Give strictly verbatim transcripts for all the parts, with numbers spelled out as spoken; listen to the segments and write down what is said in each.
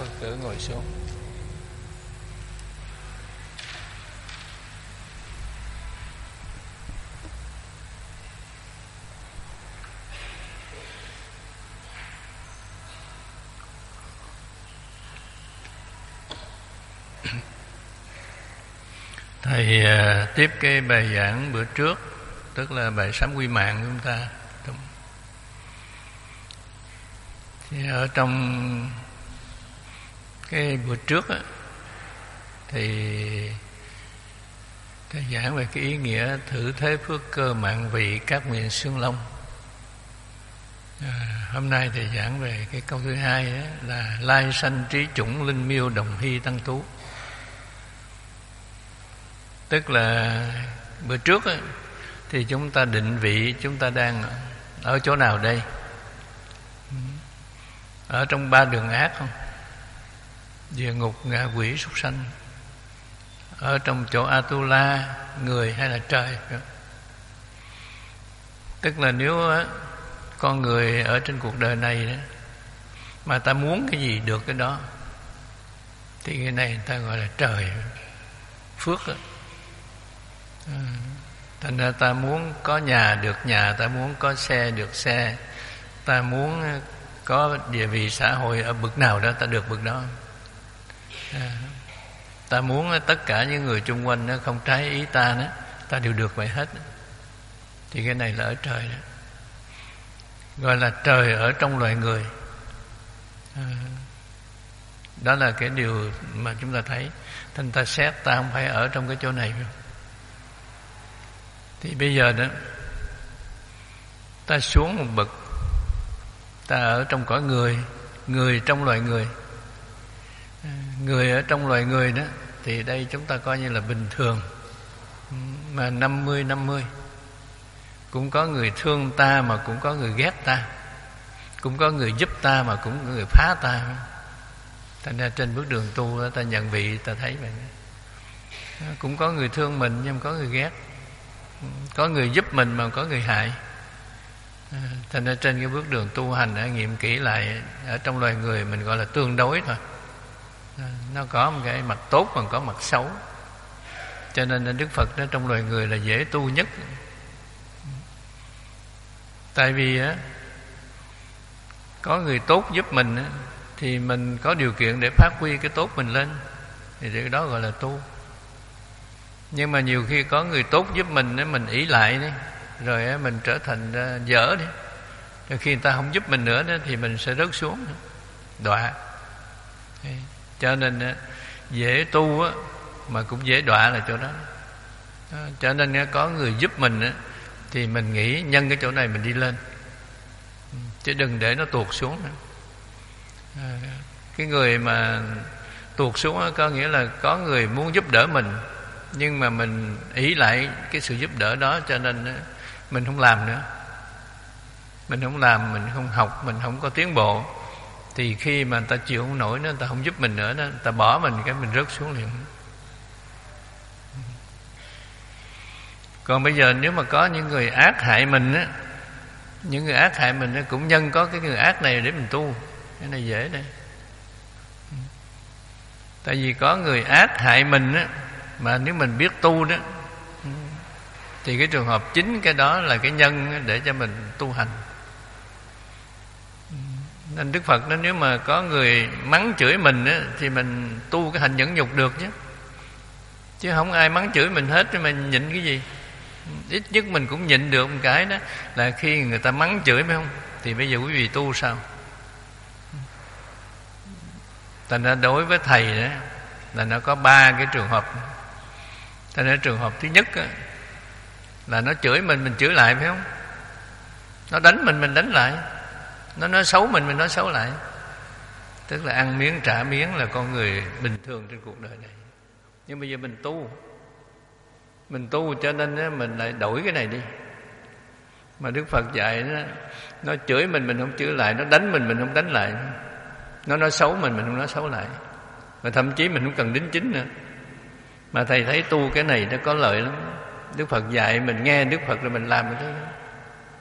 Phật tử ngồi xuống. Thầy uh, tiếp cái bài giảng bữa trước, tức là bài sám quy mạng của chúng ta. Thì ở trong cái bữa trước á, thì thầy giảng về cái ý nghĩa thử thế phước cơ mạng vị các nguyện xương long. À, hôm nay thầy giảng về cái câu thứ hai đó, là lai sanh trí chủng linh miêu đồng hy tăng tú. Tức là bữa trước á, thì chúng ta định vị chúng ta đang ở chỗ nào đây? Ở trong ba đường ác không? Địa ngục, ngạ quỷ, súc sanh. Ở trong chỗ Atula, người hay là trời? Tức là nếu á, con người ở trên cuộc đời này đó, mà ta muốn cái gì được cái đó, thì cái này người ta gọi là trời phước đó. À, thành ra ta muốn có nhà được nhà, ta muốn có xe được xe, ta muốn có địa vị xã hội ở bậc nào đó, ta được bậc đó. À, ta muốn tất cả những người chung quanh nó không trái ý ta đó, ta đều được vậy hết. Thì cái này là ở trời đó, gọi là trời ở trong loài người. À, đó là cái điều mà chúng ta thấy. Thành ta xét ta không phải ở trong cái chỗ này. Thì bây giờ đó, ta xuống một bậc, ta ở trong cõi người, người trong loài người. Người ở trong loài người đó, thì đây chúng ta coi như là bình thường, mà năm mươi năm mươi. Cũng có người thương ta mà cũng có người ghét ta, cũng có người giúp ta mà cũng có người phá ta. Thành ra trên bước đường tu đó, ta nhận vị ta thấy vậy. Cũng có người thương mình nhưng có người ghét, có người giúp mình mà có người hại. À, thành ra trên cái bước đường tu hành nghiệm kỹ lại, ở trong loài người mình gọi là tương đối thôi. À, nó có một cái mặt tốt mà có mặt xấu. Cho nên Đức Phật đó, trong loài người là dễ tu nhất. Tại vì á, có người tốt giúp mình á, thì mình có điều kiện để phát huy cái tốt mình lên, thì cái đó gọi là tu. Nhưng mà nhiều khi có người tốt giúp mình, mình ỷ lại đi, rồi mình trở thành dở đi. Rồi khi người ta không giúp mình nữa thì mình sẽ rớt xuống, đọa. Cho nên dễ tu mà cũng dễ đọa là chỗ đó. Cho nên có người giúp mình thì mình nghĩ nhân cái chỗ này mình đi lên, chứ đừng để nó tuột xuống nữa. Cái người mà tuột xuống có nghĩa là có người muốn giúp đỡ mình, nhưng mà mình ý lại cái sự giúp đỡ đó, cho nên mình không làm nữa. Mình không làm, mình không học, mình không có tiến bộ. Thì khi mà người ta chịu không nổi nữa, người ta không giúp mình nữa đó, người ta bỏ mình, cái mình rớt xuống liền. Còn bây giờ nếu mà có những người ác hại mình á, những người ác hại mình á, cũng nhân có cái người ác này để mình tu. Cái này dễ đây. Tại vì có người ác hại mình á, mà nếu mình biết tu đó, thì cái trường hợp chính cái đó là cái nhân để cho mình tu hành. Nên Đức Phật nói nếu mà có người mắng chửi mình á, thì mình tu cái hành nhẫn nhục được chứ. Chứ không ai mắng chửi mình hết, thì mình nhịn cái gì? Ít nhất mình cũng nhịn được một cái đó, là khi người ta mắng chửi phải không? Thì bây giờ quý vị tu sao? Thành ra đối với thầy đó, là nó có ba cái trường hợp. Thành ra trường hợp thứ nhất á, là nó chửi mình, mình chửi lại phải không? Nó đánh mình, mình đánh lại. Nó nói xấu mình, mình nói xấu lại. Tức là ăn miếng trả miếng là con người bình thường trên cuộc đời này. Nhưng bây giờ mình tu, mình tu cho nên mình lại đổi cái này đi. Mà Đức Phật dạy đó, nó chửi mình, mình không chửi lại. Nó đánh mình, mình không đánh lại. Nó nói xấu mình, mình không nói xấu lại. Và thậm chí mình không cần đính chính nữa. Mà thầy thấy tu cái này nó có lợi lắm. Đức Phật dạy mình nghe Đức Phật rồi mình làm cái đó.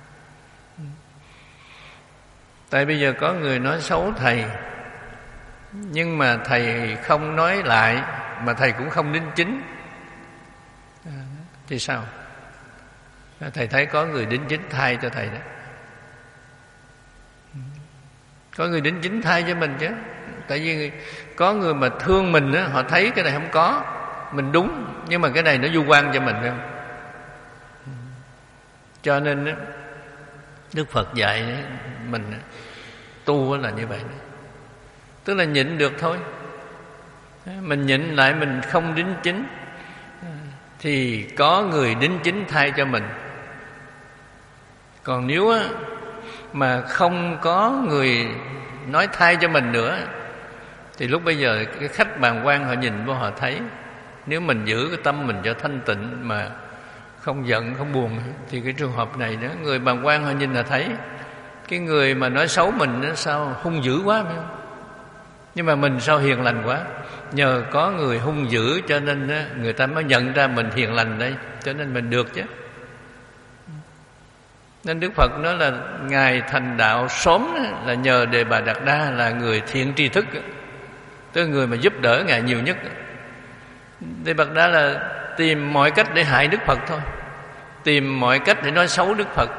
Tại bây giờ có người nói xấu thầy, Nhưng mà thầy không nói lại, mà thầy cũng không đính chính, thì sao? Thầy thấy có người đính chính thay cho thầy đó. Có người đính chính thay cho mình chứ. Tại vì có người mà thương mình á, họ thấy cái này không có, mình đúng, nhưng mà cái này nó du quan cho mình không. Cho nên á, Đức Phật dạy mình tu là như vậy. Tức là nhịn được thôi. Mình nhịn lại, mình không đính chính, thì có người đính chính thay cho mình. Còn nếu á, mà không có người nói thay cho mình nữa, thì lúc bây giờ cái khách bàng quan họ nhìn vô họ thấy, nếu mình giữ cái tâm mình cho thanh tịnh mà không giận không buồn, thì cái trường hợp này đó, người bàng quan họ nhìn là thấy cái người mà nói xấu mình nó sao hung dữ quá, phải không? Nhưng mà mình sao hiền lành quá. Nhờ có người hung dữ cho nên đó, người ta mới nhận ra mình hiền lành đây, cho nên mình được chứ. Nên Đức Phật nói là Ngài thành đạo sớm là nhờ Đề Bà Đạt Đa là người thiện tri thức, tức là người mà giúp đỡ Ngài nhiều nhất. Đề Bà Đạt Đa là tìm mọi cách để hại Đức Phật thôi, tìm mọi cách để nói xấu Đức Phật,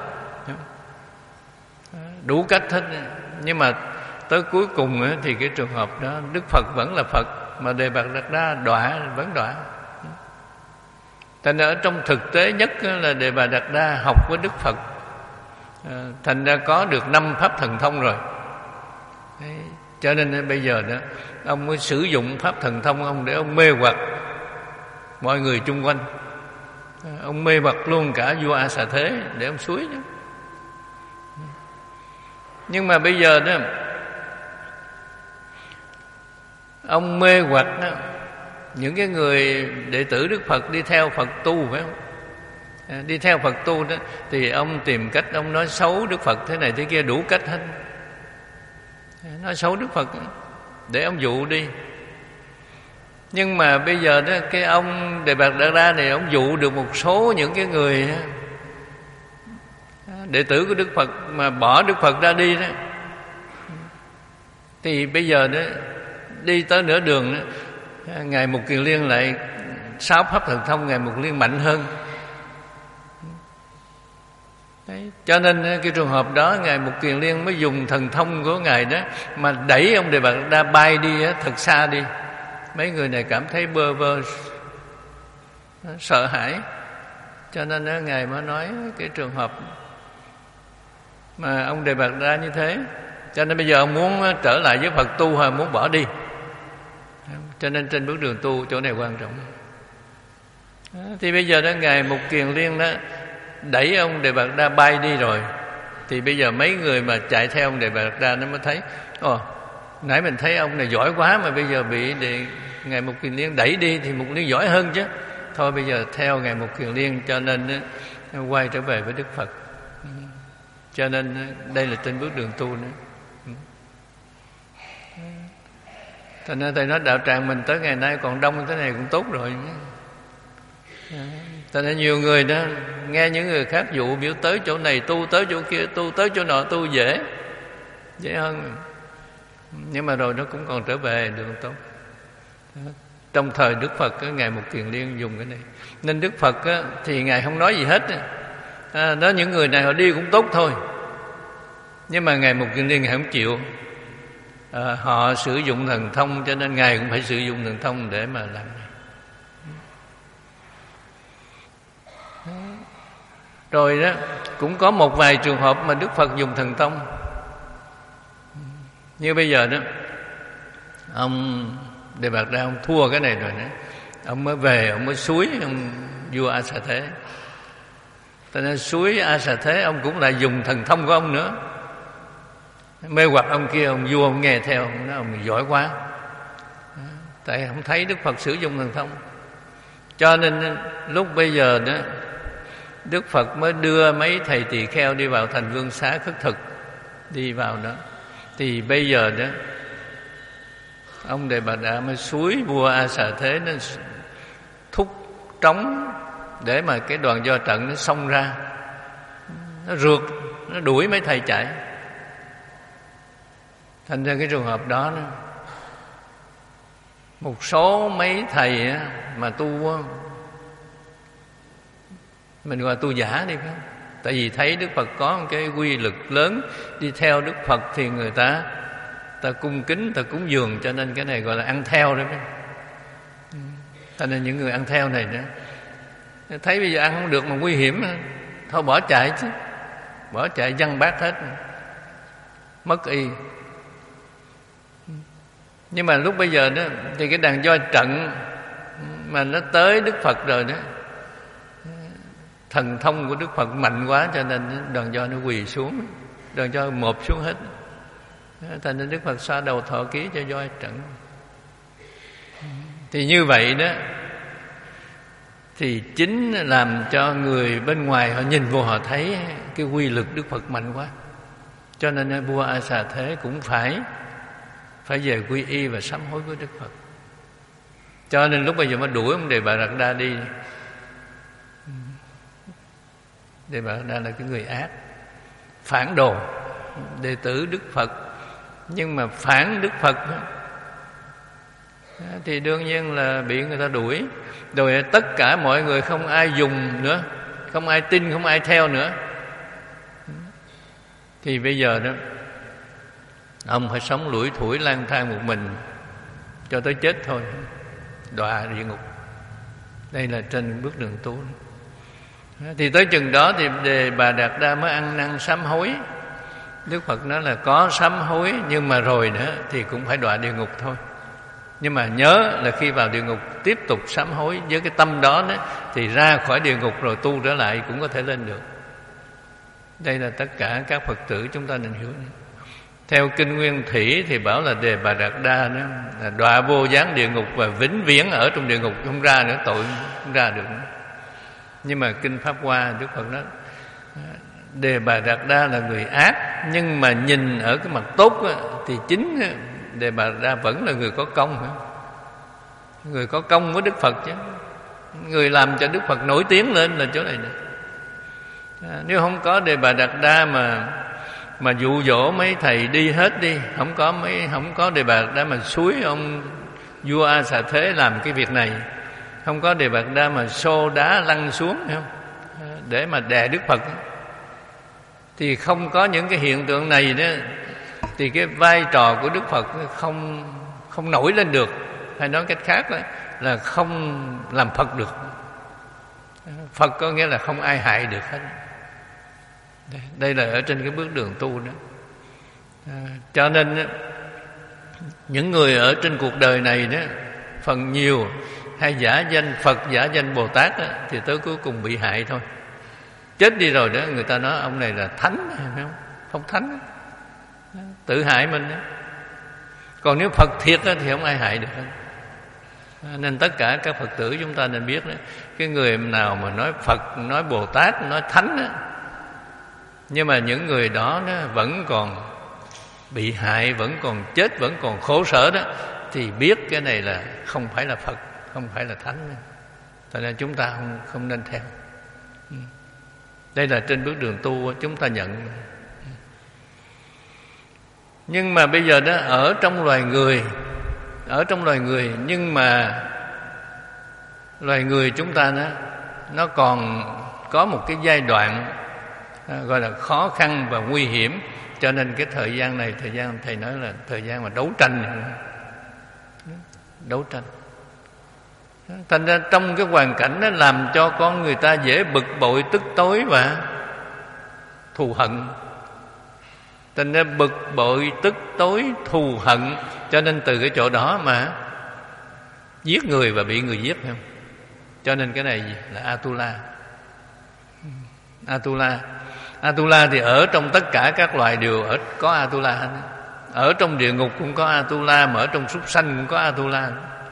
đủ cách hết. Nhưng mà tới cuối cùng thì cái trường hợp đó Đức Phật vẫn là Phật, mà Đề Bà Đạt Đa đọa vẫn đọa. Thành ra ở trong thực tế nhất là Đề Bà Đạt Đa học với Đức Phật, thành ra có được năm pháp thần thông rồi. Đấy, cho nên bây giờ đó ông mới sử dụng pháp thần thông ông để ông mê hoặc mọi người chung quanh. Ông mê hoặc luôn cả vua A Xà Thế để ông suối đó. Nhưng mà bây giờ đó ông mê hoặc đó, những cái người đệ tử Đức Phật đi theo Phật tu, phải không? Đi theo Phật tu đó, thì ông tìm cách ông nói xấu Đức Phật thế này thế kia, đủ cách hết. Nói xấu Đức Phật để ông dụ đi. Nhưng mà bây giờ đó cái ông Đề Bà Đạt Đa này ông dụ được một số những cái người đệ tử của Đức Phật mà bỏ Đức Phật ra đi đó. Thì bây giờ đó đi tới nửa đường đó, Ngài Mục Kiền Liên lại sáu pháp thần thông Ngài Mục Liên mạnh hơn. Đấy, cho nên cái trường hợp đó Ngài Mục Kiền Liên mới dùng thần thông của Ngài đó mà đẩy ông Đề Bà Đạt Đa bay đi á, thật xa đi. Mấy người này cảm thấy bơ vơ, sợ hãi, cho nên đó, Ngài mới nói cái trường hợp mà ông Đề Bà Đạt Đa như thế. Cho nên bây giờ ông muốn trở lại với Phật tu hay muốn bỏ đi. Cho nên trên bước đường tu chỗ này quan trọng. Thì bây giờ đó Ngài Mục Kiền Liên đó đẩy ông Đề Bà Đạt Đa bay đi rồi, thì bây giờ mấy người mà chạy theo ông Đề Bà Đạt Đa nó mới thấy, ồ, nãy mình thấy ông này giỏi quá mà bây giờ bị để Ngài Mục Kiền Liên đẩy đi thì Mục Liên giỏi hơn chứ. Thôi bây giờ theo Ngài Mục Kiền Liên, cho nên nó quay trở về với Đức Phật. Cho nên đây là trên bước đường tu nữa. Thành ra thầy nói đạo tràng mình tới ngày nay còn đông thế này cũng tốt rồi. Thành ra nhiều người đó nghe những người khác dụ biểu tới chỗ này tu, tới chỗ kia tu, tới chỗ nọ tu dễ, dễ hơn. Nhưng mà rồi nó cũng còn trở về được không tốt. Trong thời Đức Phật Ngài Mục Kiền Liên dùng cái này. Nên Đức Phật thì Ngài không nói gì hết. À, đó những người này họ đi cũng tốt thôi. Nhưng mà Ngài Mục Kiền Liên Ngài không chịu. À, họ sử dụng thần thông, cho nên Ngài cũng phải sử dụng thần thông để mà làm. Rồi đó cũng có một vài trường hợp mà Đức Phật dùng thần thông. Như bây giờ đó ông Đề Bà Đạt Đa ông thua cái này rồi đó, ông mới về ông mới suối ông vua A Xà Thế. Cho nên suối A Xà Thế ông cũng lại dùng thần thông của ông nữa, mê hoặc ông kia. Ông vua ông nghe theo, ông nói ông giỏi quá, tại không thấy Đức Phật sử dụng thần thông. Cho nên lúc bây giờ đó Đức Phật mới đưa mấy thầy tỳ kheo đi vào thành Vương Xá khất thực, đi vào đó. Thì bây giờ đó ông Đề Bà Đạt Đa mới suối vua A Xà Thế nó thúc trống để mà cái đoàn do trận nó xông ra, nó rượt, nó đuổi mấy thầy chạy. Thành ra cái trường hợp đó nó, Một số mấy thầy á, mà tu á, mình gọi là tu giả đi phải không? Tại vì thấy Đức Phật có một cái quy lực lớn, đi theo Đức Phật thì người ta ta cung kính, ta cúng dường, cho nên cái này gọi là ăn theo đấy. Cho nên những người ăn theo này nữa, thấy bây giờ ăn không được mà nguy hiểm, thôi bỏ chạy chứ, bỏ chạy văng bát hết, mất y. Nhưng mà lúc bây giờ đó thì cái đàn voi trận mà nó tới Đức Phật rồi đó, thần thông của Đức Phật mạnh quá, cho nên đoàn voi nó quỳ xuống, đoàn voi mộp xuống hết. Thành nên Đức Phật xoa đầu thọ ký cho voi trận. Thì như vậy đó, thì chính làm cho người bên ngoài họ nhìn vô, họ thấy cái quy lực Đức Phật mạnh quá. Cho nên vua A Xà Thế cũng phải phải về quy y và sám hối với Đức Phật. Cho nên lúc bây giờ mới đuổi ông Đề Bà Đạt Đa đi. Đề Bà Đạt Đa là cái người ác, phản đồ, đệ tử Đức Phật, nhưng mà phản Đức Phật thì đương nhiên là bị người ta đuổi. Rồi tất cả mọi người không ai dùng nữa, không ai tin, không ai theo nữa. Thì bây giờ đó, ông phải sống lủi thủi lang thang một mình cho tới chết thôi, đọa địa ngục. Đây là trên bước đường tu. Thì tới chừng đó thì Đề Bà Đạt Đa mới ăn năn sám hối. Đức Phật nói là có sám hối, nhưng mà rồi nữa thì cũng phải đọa địa ngục thôi. Nhưng mà nhớ là khi vào địa ngục tiếp tục sám hối với cái tâm đó, đó thì ra khỏi địa ngục rồi tu trở lại cũng có thể lên được. Đây là tất cả các Phật tử chúng ta nên hiểu. Theo Kinh Nguyên Thủy thì bảo là Đề Bà Đạt Đa đó là đọa vô gián địa ngục và vĩnh viễn ở trong địa ngục, không ra nữa, tội không ra được nữa. Nhưng mà Kinh Pháp Hoa Đức Phật nói Đề Bà Đạt Đa là người ác, nhưng mà nhìn ở cái mặt tốt á, thì chính Đề Bà Đạt Đa vẫn là người có công. Người có công với Đức Phật chứ. Người làm cho Đức Phật nổi tiếng lên là chỗ này nè. À, nếu không có Đề Bà Đạt Đa mà mà dụ dỗ mấy thầy đi hết đi, không có mấy không có Đề Bà Đạt Đa mà xúi ông vua A Xà Thế làm cái việc này, không có Đề Bà Đạt Đa mà xô đá lăn xuống, hiểu không? Để mà đè Đức Phật, thì không có những cái hiện tượng này đó, thì cái vai trò của Đức Phật không không nổi lên được. Hay nói cách khác đó, là không làm Phật được. Phật có nghĩa là không ai hại được hết. Đây là ở trên cái bước đường tu đó. À, cho nên những người ở trên cuộc đời này đó, phần nhiều hay giả danh Phật, giả danh Bồ Tát đó, thì tới cuối cùng bị hại thôi. Chết đi rồi đó, người ta nói ông này là thánh, phải không? Không thánh, tự hại mình đó. Còn nếu Phật thiệt đó, thì không ai hại được hết. Nên tất cả các Phật tử chúng ta nên biết đó, cái người nào mà nói Phật, nói Bồ Tát, nói thánh đó, nhưng mà những người đó, đó vẫn còn bị hại, vẫn còn chết, vẫn còn khổ sở đó, thì biết cái này là không phải là Phật, không phải là thánh. Cho nên chúng ta không, không nên theo. Đây là trên bước đường tu chúng ta nhận. Nhưng mà bây giờ đó, ở trong loài người, ở trong loài người, nhưng mà loài người chúng ta đó, nó còn có một cái giai đoạn à, gọi là khó khăn và nguy hiểm. Cho nên cái thời gian này, thời gian thầy nói là thời gian mà đấu tranh, đấu tranh. Thành ra trong cái hoàn cảnh đó làm cho con người ta dễ bực bội, tức tối và thù hận. Thành ra bực bội, tức tối, thù hận, cho nên từ cái chỗ đó mà giết người và bị người giết, không? Cho nên cái này là Atula. Atula Atula thì ở trong tất cả các loài đều ở, có Atula. Ở trong địa ngục cũng có Atula, mà ở trong súc sanh cũng có Atula.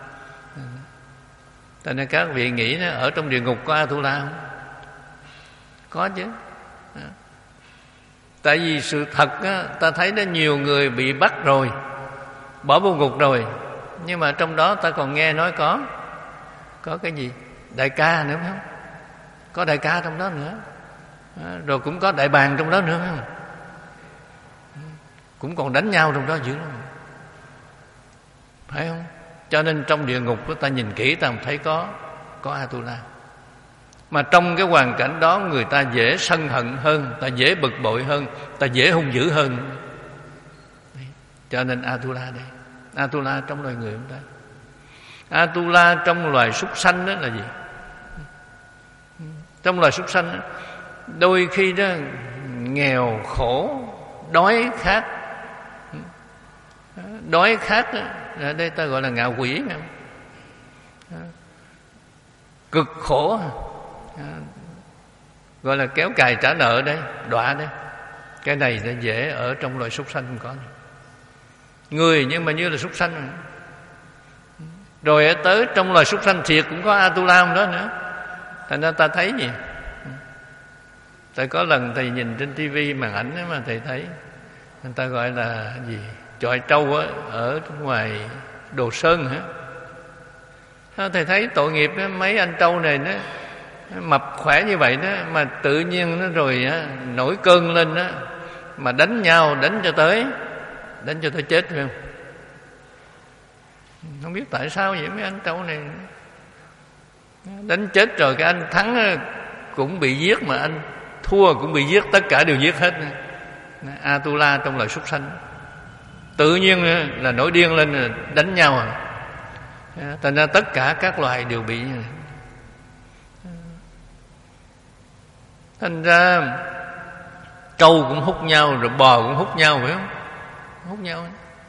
Cho nên các vị nghĩ đó, ở trong địa ngục có Atula không? Có chứ. Tại vì sự thật á, ta thấy đó, nhiều người bị bắt rồi, bỏ vô ngục rồi, nhưng mà trong đó ta còn nghe nói có Có cái gì? Đại ca nữa phải không? Có đại ca trong đó nữa. Rồi cũng có đại bàng trong đó nữa phải không? Cũng còn đánh nhau trong đó dữ lắm, phải không? Cho nên trong địa ngục ta nhìn kỹ ta thấy có có Atula. Mà trong cái hoàn cảnh đó người ta dễ sân hận hơn, ta dễ bực bội hơn, ta dễ hung dữ hơn. Đấy. Cho nên Atula đây, Atula trong loài người chúng ta. Atula trong loài súc sanh đó là gì? Trong loài súc sanh đó, đôi khi đó nghèo khổ, đói khát. Đói khát đó, ở đây ta gọi là ngạ quỷ, cực khổ, gọi là kéo cài trả nợ đây, đọa đây. Cái này nó dễ ở trong loài súc sanh không có. Người nhưng mà như là súc sanh. Rồi ở tới trong loài súc sanh thiệt cũng có Atula không đó nữa. Thành ra ta thấy gì? Tại có lần thầy nhìn trên tivi màn ảnh đó mà thầy thấy người ta gọi là gì? Chọi trâu á, ở ngoài Đồ Sơn hả? Thầy thấy tội nghiệp đó, mấy anh trâu này nó mập khỏe như vậy đó, mà tự nhiên nó rồi á, nổi cơn lên đó, mà đánh nhau, đánh cho tới đánh cho tới chết, phải không? Không biết tại sao vậy mấy anh trâu này. Đánh chết rồi cái anh thắng cũng bị giết, mà anh thua cũng bị giết, tất cả đều giết hết. Atula trong loài súc sanh tự nhiên là nổi điên lên đánh nhau à. Thành ra tất cả các loài đều bị. Thành ra trâu cũng hút nhau, rồi bò cũng hút nhau, phải không? Hút nhau,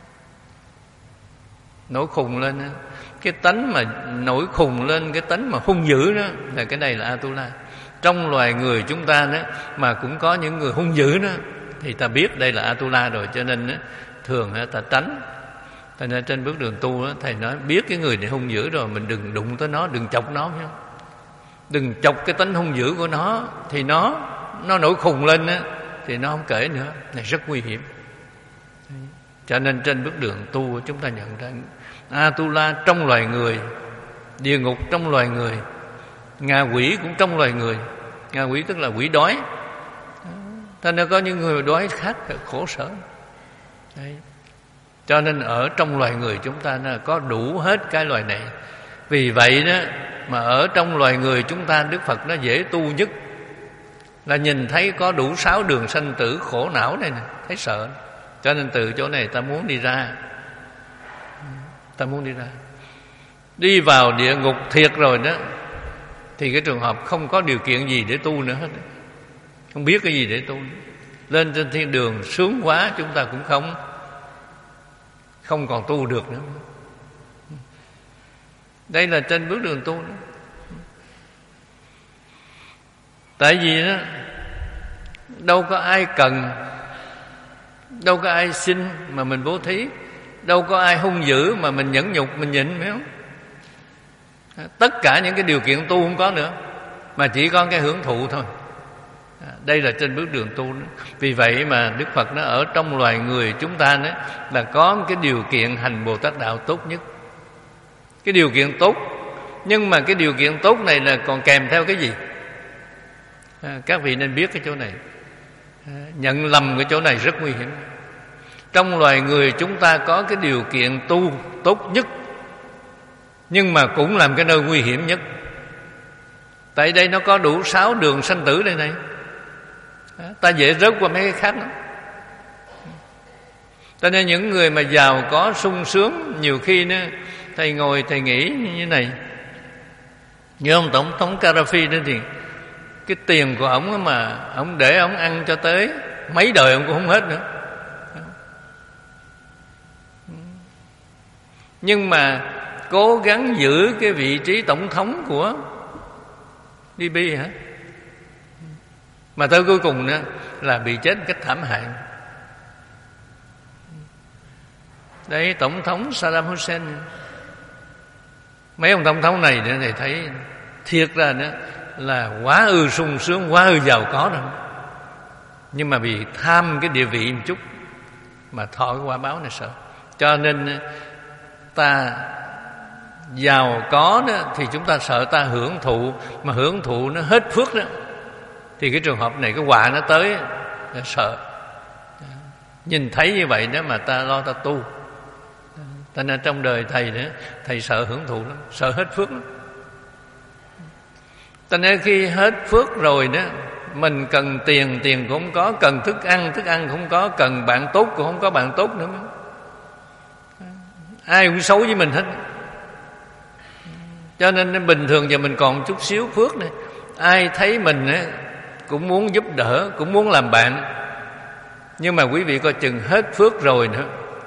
nổi khùng lên. Cái tánh mà nổi khùng lên, cái tánh mà hung dữ đó, là cái này là Atula. Trong loài người chúng ta đó mà cũng có những người hung dữ đó, thì ta biết đây là Atula rồi. Cho nên đó, thường ta tránh. Cho nên trên bước đường tu đó, thầy nói biết cái người này hung dữ rồi, mình đừng đụng tới nó, đừng chọc nó, phải không? Đừng chọc cái tánh hung dữ của nó, thì nó nó nổi khùng lên đó, thì nó không kể nữa. Này rất nguy hiểm. Cho nên trên bước đường tu chúng ta nhận ra Atula trong loài người, địa ngục trong loài người, ngạ quỷ cũng trong loài người. Ngạ quỷ tức là quỷ đói. Cho nên có những người đói khát khổ sở. Đấy. Cho nên ở trong loài người chúng ta nó có đủ hết cái loài này. Vì vậy đó mà ở trong loài người chúng ta, Đức Phật nó dễ tu nhất là nhìn thấy có đủ sáu đường sanh tử khổ não này nè, thấy sợ. Cho nên từ chỗ này ta muốn đi ra. Ta muốn đi ra. Đi vào địa ngục thiệt rồi đó, thì cái trường hợp không có điều kiện gì để tu nữa hết. Không biết cái gì để tu. Lên trên thiên đường sướng quá, chúng ta cũng không Không còn tu được nữa. Đây là trên bước đường tu đó. Tại vì đó, đâu có ai cần, đâu có ai xin mà mình bố thí, đâu có ai hung dữ mà mình nhẫn nhục, mình nhịn, phải không? Tất cả những cái điều kiện tu không có nữa, mà chỉ có cái hưởng thụ thôi. Đây là trên bước đường tu đó. Vì vậy mà Đức Phật nó ở trong loài người chúng ta đó, là có cái điều kiện hành Bồ Tát đạo tốt nhất. Cái điều kiện tốt. Nhưng mà cái điều kiện tốt này là còn kèm theo cái gì? À, các vị nên biết cái chỗ này. À, nhận lầm cái chỗ này rất nguy hiểm. Trong loài người chúng ta có cái điều kiện tu tốt nhất, nhưng mà cũng làm cái nơi nguy hiểm nhất. Tại đây nó có đủ sáu đường sanh tử đây này. À, ta dễ rớt qua mấy cái khác đó. Cho nên những người mà giàu có sung sướng, nhiều khi nữa thầy ngồi thầy nghĩ như thế này. Như ông Tổng thống Gaddafi đó, thì cái tiền của ổng mà ổng để ổng ăn cho tới mấy đời ổng cũng không hết nữa. Nhưng mà cố gắng giữ cái vị trí tổng thống của Libya hả? Mà tới cuối cùng đó là bị chết một cách thảm hại. Đấy, tổng thống Saddam Hussein. Mấy ông tổng thống này để thầy thấy thiệt ra đó là quá ư sung sướng, quá ư giàu có đâu. Nhưng mà vì tham cái địa vị một chút mà thọ cái quả báo này sợ. Cho nên ta giàu có đó thì chúng ta sợ ta hưởng thụ, mà hưởng thụ nó hết phước đó, thì cái trường hợp này cái họa nó tới là sợ. Nhìn thấy như vậy đó mà ta lo ta tu. Cho nên trong đời thầy nữa, thầy sợ hưởng thụ lắm, sợ hết phước lắm. Cho nên khi hết phước rồi đó, mình cần tiền, tiền cũng không có, cần thức ăn, thức ăn cũng không có, cần bạn tốt cũng không có bạn tốt nữa. Ai cũng xấu với mình hết. Cho nên bình thường giờ mình còn chút xíu phước này, ai thấy mình ấy, cũng muốn giúp đỡ, cũng muốn làm bạn. Nhưng mà quý vị coi chừng hết phước rồi nữa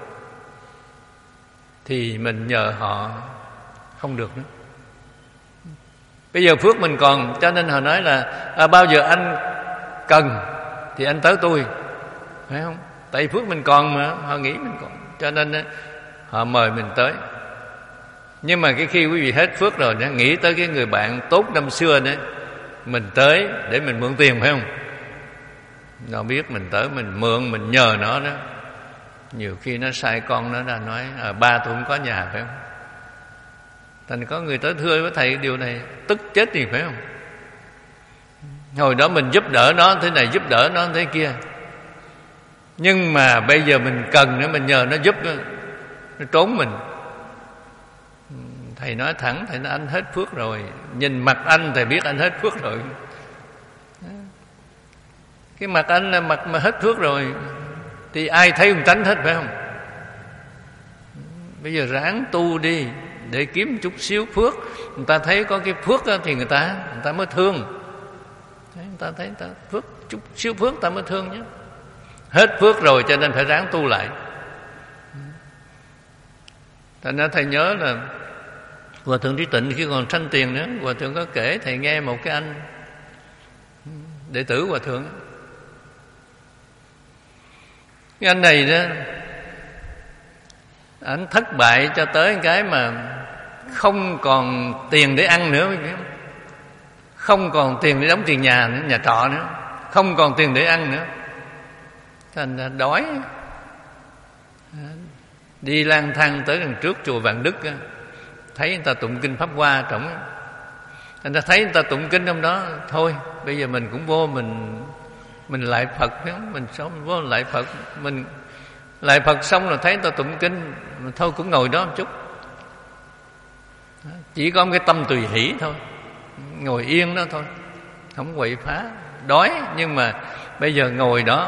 thì mình nhờ họ không được nữa. Bây giờ phước mình còn, cho nên họ nói là à, bao giờ anh cần thì anh tới tôi, phải không? Tại phước mình còn mà, họ nghĩ mình còn, cho nên họ mời mình tới. Nhưng mà cái khi quý vị hết phước rồi đó, nghĩ tới cái người bạn tốt năm xưa đó, mình tới để mình mượn tiền, phải không? Nó biết mình tới, mình mượn, mình nhờ nó đó. Nhiều khi nó sai con nó ra nói à, ba tôi không có nhà, phải không? Thành có người tới thưa với thầy điều này tức chết thì, phải không? Hồi đó mình giúp đỡ nó thế này, giúp đỡ nó thế kia, nhưng mà bây giờ mình cần nữa, mình nhờ nó giúp nó, nó trốn mình. Thầy nói thẳng, thầy nói anh hết phước rồi. Nhìn mặt anh thầy biết anh hết phước rồi. Cái mặt anh là mặt mà hết phước rồi thì ai thấy ông tánh hết, phải không? Bây giờ ráng tu đi để kiếm chút xíu phước. Người ta thấy có cái phước thì người ta người ta mới thương. Người ta thấy người ta phước, chút xíu phước ta mới thương chứ. Hết phước rồi cho nên phải ráng tu lại. Thành ra thầy nhớ là Hòa thượng Trí Tịnh khi còn sanh tiền nữa, Hòa thượng có kể thầy nghe một cái anh đệ tử Hòa thượng. Cái anh này đó, anh thất bại cho tới cái mà không còn tiền để ăn nữa, không còn tiền để đóng tiền nhà nữa, nhà trọ nữa, không còn tiền để ăn nữa. Thành ra đói, đi lang thang tới đằng trước chùa Vạn Đức, thấy người ta tụng kinh Pháp Hoa trọng, thành ra thấy người ta tụng kinh trong đó, thôi bây giờ mình cũng vô, mình mình lại Phật nữa, mình sống mình vô lại Phật, mình lại Phật xong rồi thấy người ta tụng kinh, thôi cũng ngồi đó một chút, chỉ có một cái tâm tùy hỷ thôi, ngồi yên đó thôi, không quậy phá. Đói nhưng mà bây giờ ngồi đó.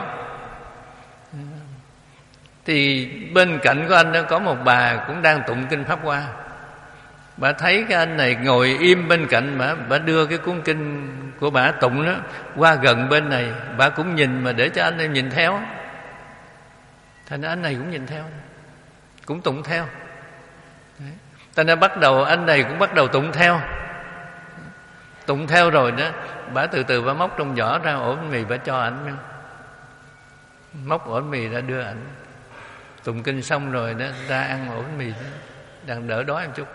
Thì bên cạnh của anh đó có một bà cũng đang tụng kinh Pháp Hoa. Bà thấy cái anh này ngồi im bên cạnh bà, bà đưa cái cuốn kinh của bà tụng đó qua gần bên này, bà cũng nhìn mà để cho anh em nhìn theo. Thành ra anh này cũng nhìn theo, cũng tụng theo. Thành ra bắt đầu anh này cũng bắt đầu tụng theo. Tụng theo rồi đó, bà từ từ bà móc trong giỏ ra ổ bánh mì, bà cho ảnh. Móc ổ bánh mì ra đưa ảnh. Tụng kinh xong rồi đó, ra ăn ổ bánh mì đó, đang đỡ đói một chút.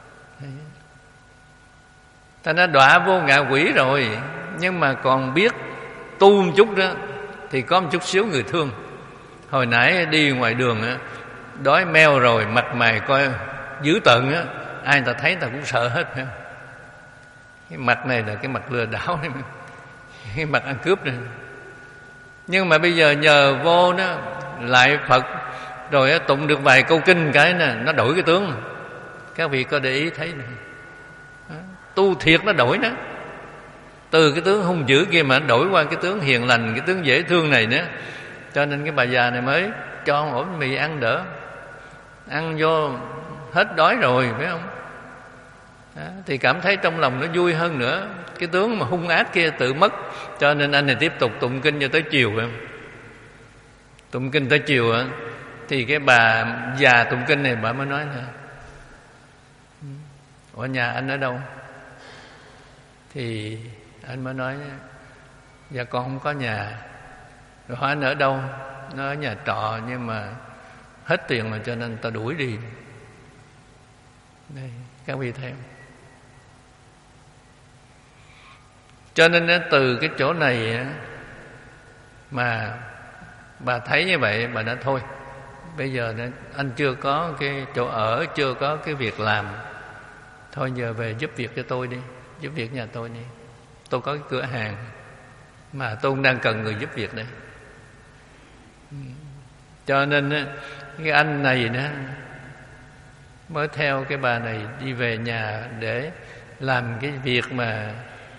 Ta đã đọa vô ngạ quỷ rồi, nhưng mà còn biết tu một chút đó thì có một chút xíu người thương. Hồi nãy đi ngoài đường á, đói meo rồi, mặt mày coi dữ tợn á, ai người ta thấy người ta cũng sợ hết, phải không? Cái mặt này là cái mặt lừa đảo này, cái mặt ăn cướp này. Nhưng mà bây giờ nhờ vô đó lại Phật rồi tụng được vài câu kinh cái nè, nó đổi cái tướng. Các vị có để ý thấy này, tu thiệt nó đổi đó, từ cái tướng hung dữ kia mà đổi qua cái tướng hiền lành, cái tướng dễ thương này nữa. Cho nên cái bà già này mới cho ổ bánh mì ăn đỡ, ăn vô hết đói rồi, phải không? Đó, thì cảm thấy trong lòng nó vui hơn nữa. Cái tướng mà hung ác kia tự mất. Cho nên anh này tiếp tục tụng kinh cho tới chiều, phải không? Tụng kinh tới chiều á, thì cái bà già tụng kinh này bà mới nói là ở nhà anh ở đâu? Thì anh mới nói dạ con không có nhà. Rồi hỏi anh ở đâu? Nó ở nhà trọ, nhưng mà hết tiền rồi cho nên ta đuổi đi. Đây, các vị thấy không? Cho nên từ cái chỗ này mà bà thấy như vậy, bà nói thôi, bây giờ anh chưa có cái chỗ ở, chưa có cái việc làm, thôi giờ về giúp việc cho tôi đi, giúp việc nhà tôi đi. Tôi có cái cửa hàng mà tôi cũng đang cần người giúp việc đây. Cho nên cái anh này đó mới theo cái bà này đi về nhà để làm cái việc mà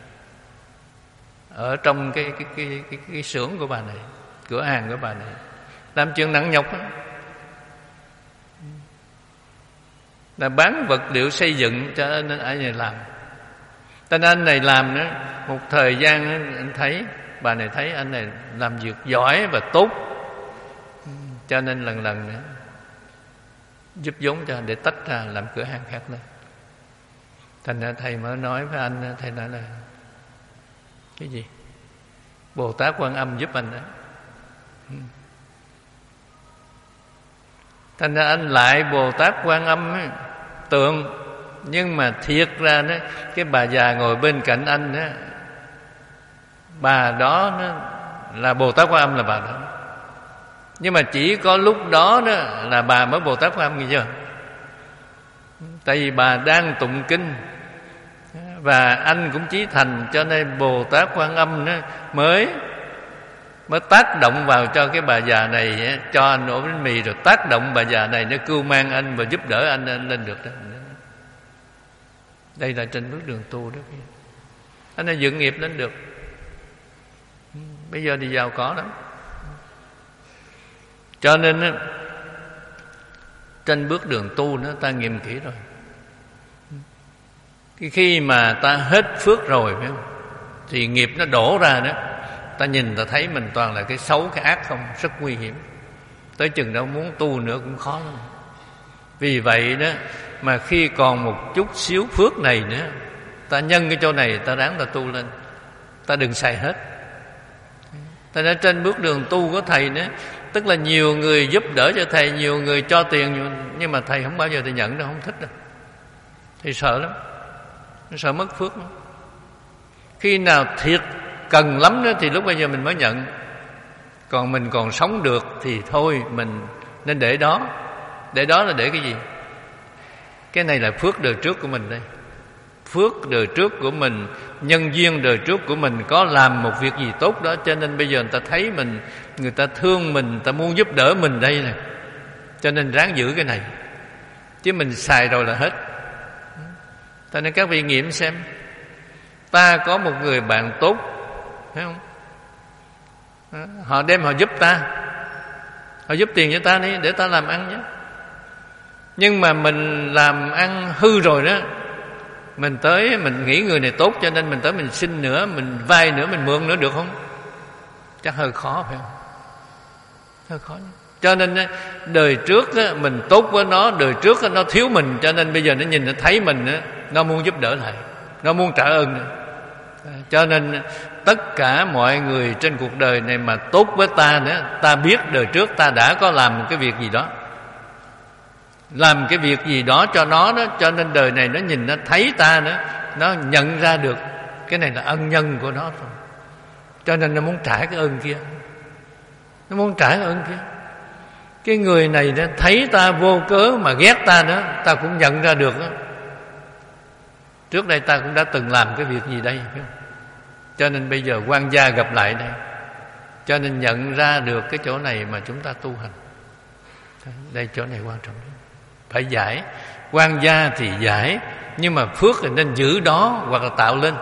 ở trong cái cái cái cái, cái, cái xưởng của bà này, cửa hàng của bà này, làm chuyện nặng nhọc đó. Là bán vật liệu xây dựng cho anh anh này làm. Tên anh này làm nữa, một thời gian đó, anh thấy bà này thấy anh này làm việc giỏi và tốt, cho nên lần lần nữa giúp vốn cho để tách ra làm cửa hàng khác lên. Thành ra thầy mới nói với anh, thầy nói là cái gì? Bồ Tát Quan Âm giúp anh đó. Thành ra anh lại Bồ Tát Quan Âm ấy, tượng, nhưng mà thiệt ra đó, cái bà già ngồi bên cạnh anh đó, bà đó nó là Bồ Tát Quan Âm, là bà đó. Nhưng mà chỉ có lúc đó đó là bà mới Bồ Tát Quan Âm, nghe chưa? Tại vì bà đang tụng kinh và anh cũng chí thành, cho nên Bồ Tát Quan Âm đó mới mới tác động vào cho cái bà già này, cho anh ổ bánh mì, rồi tác động bà già này nó cưu mang anh và giúp đỡ anh, anh lên được đó. Đây là trên bước đường tu đó. Anh đã dựng nghiệp lên được. Bây giờ thì giàu có lắm. Cho nên trên bước đường tu đó ta nghiệm kỹ rồi. Khi mà ta hết phước rồi phải không? Thì nghiệp nó đổ ra đó, ta nhìn ta thấy mình toàn là cái xấu, cái ác không, rất nguy hiểm. Tới chừng đâu muốn tu nữa cũng khó lắm. Vì vậy đó mà khi còn một chút xíu phước này nữa, ta nhân cái chỗ này, ta ráng ta tu lên, ta đừng xài hết. Ta đã trên bước đường tu của thầy nữa, tức là nhiều người giúp đỡ cho thầy, nhiều người cho tiền, nhưng mà thầy không bao giờ thầy nhận đâu, không thích đâu. Thầy sợ lắm, sợ mất phước lắm. Khi nào thiệt cần lắm đó thì lúc bây giờ mình mới nhận. Còn mình còn sống được thì thôi, mình nên để đó. Để đó là để cái gì? Cái này là phước đời trước của mình đây. Phước đời trước của mình, nhân duyên đời trước của mình có làm một việc gì tốt đó, cho nên bây giờ người ta thấy mình, người ta thương mình, người ta muốn giúp đỡ mình đây nè. Cho nên ráng giữ cái này, chứ mình xài rồi là hết. Cho nên các vị nghiệm xem, ta có một người bạn tốt, thấy không? Họ đem họ giúp ta, họ giúp tiền cho ta đi để ta làm ăn nhé. Nhưng mà mình làm ăn hư rồi đó, mình tới mình nghĩ người này tốt, cho nên mình tới mình xin nữa, mình vay nữa, mình mượn nữa, được không? Chắc hơi khó phải không? Hơi khó. Cho nên đời trước đó, mình tốt với nó, đời trước đó, nó thiếu mình, cho nên bây giờ nó nhìn nó thấy mình đó, nó muốn giúp đỡ lại, nó muốn trả ơn nữa. Cho nên tất cả mọi người trên cuộc đời này mà tốt với ta nữa, ta biết đời trước ta đã có làm một cái việc gì đó, làm cái việc gì đó cho nó đó, cho nên đời này nó nhìn nó thấy ta nữa, nó nhận ra được cái này là ân nhân của nó rồi. Cho nên nó muốn trả cái ơn kia, nó muốn trả cái ơn kia. Cái người này nó thấy ta vô cớ mà ghét ta nữa, ta cũng nhận ra được đó. Trước đây ta cũng đã từng làm cái việc gì đây, phải không? Cho nên bây giờ quan gia gặp lại đây, cho nên nhận ra được cái chỗ này mà chúng ta tu hành. Đây chỗ này quan trọng, phải giải. Quan gia thì giải, nhưng mà phước thì nên giữ đó hoặc là tạo lên.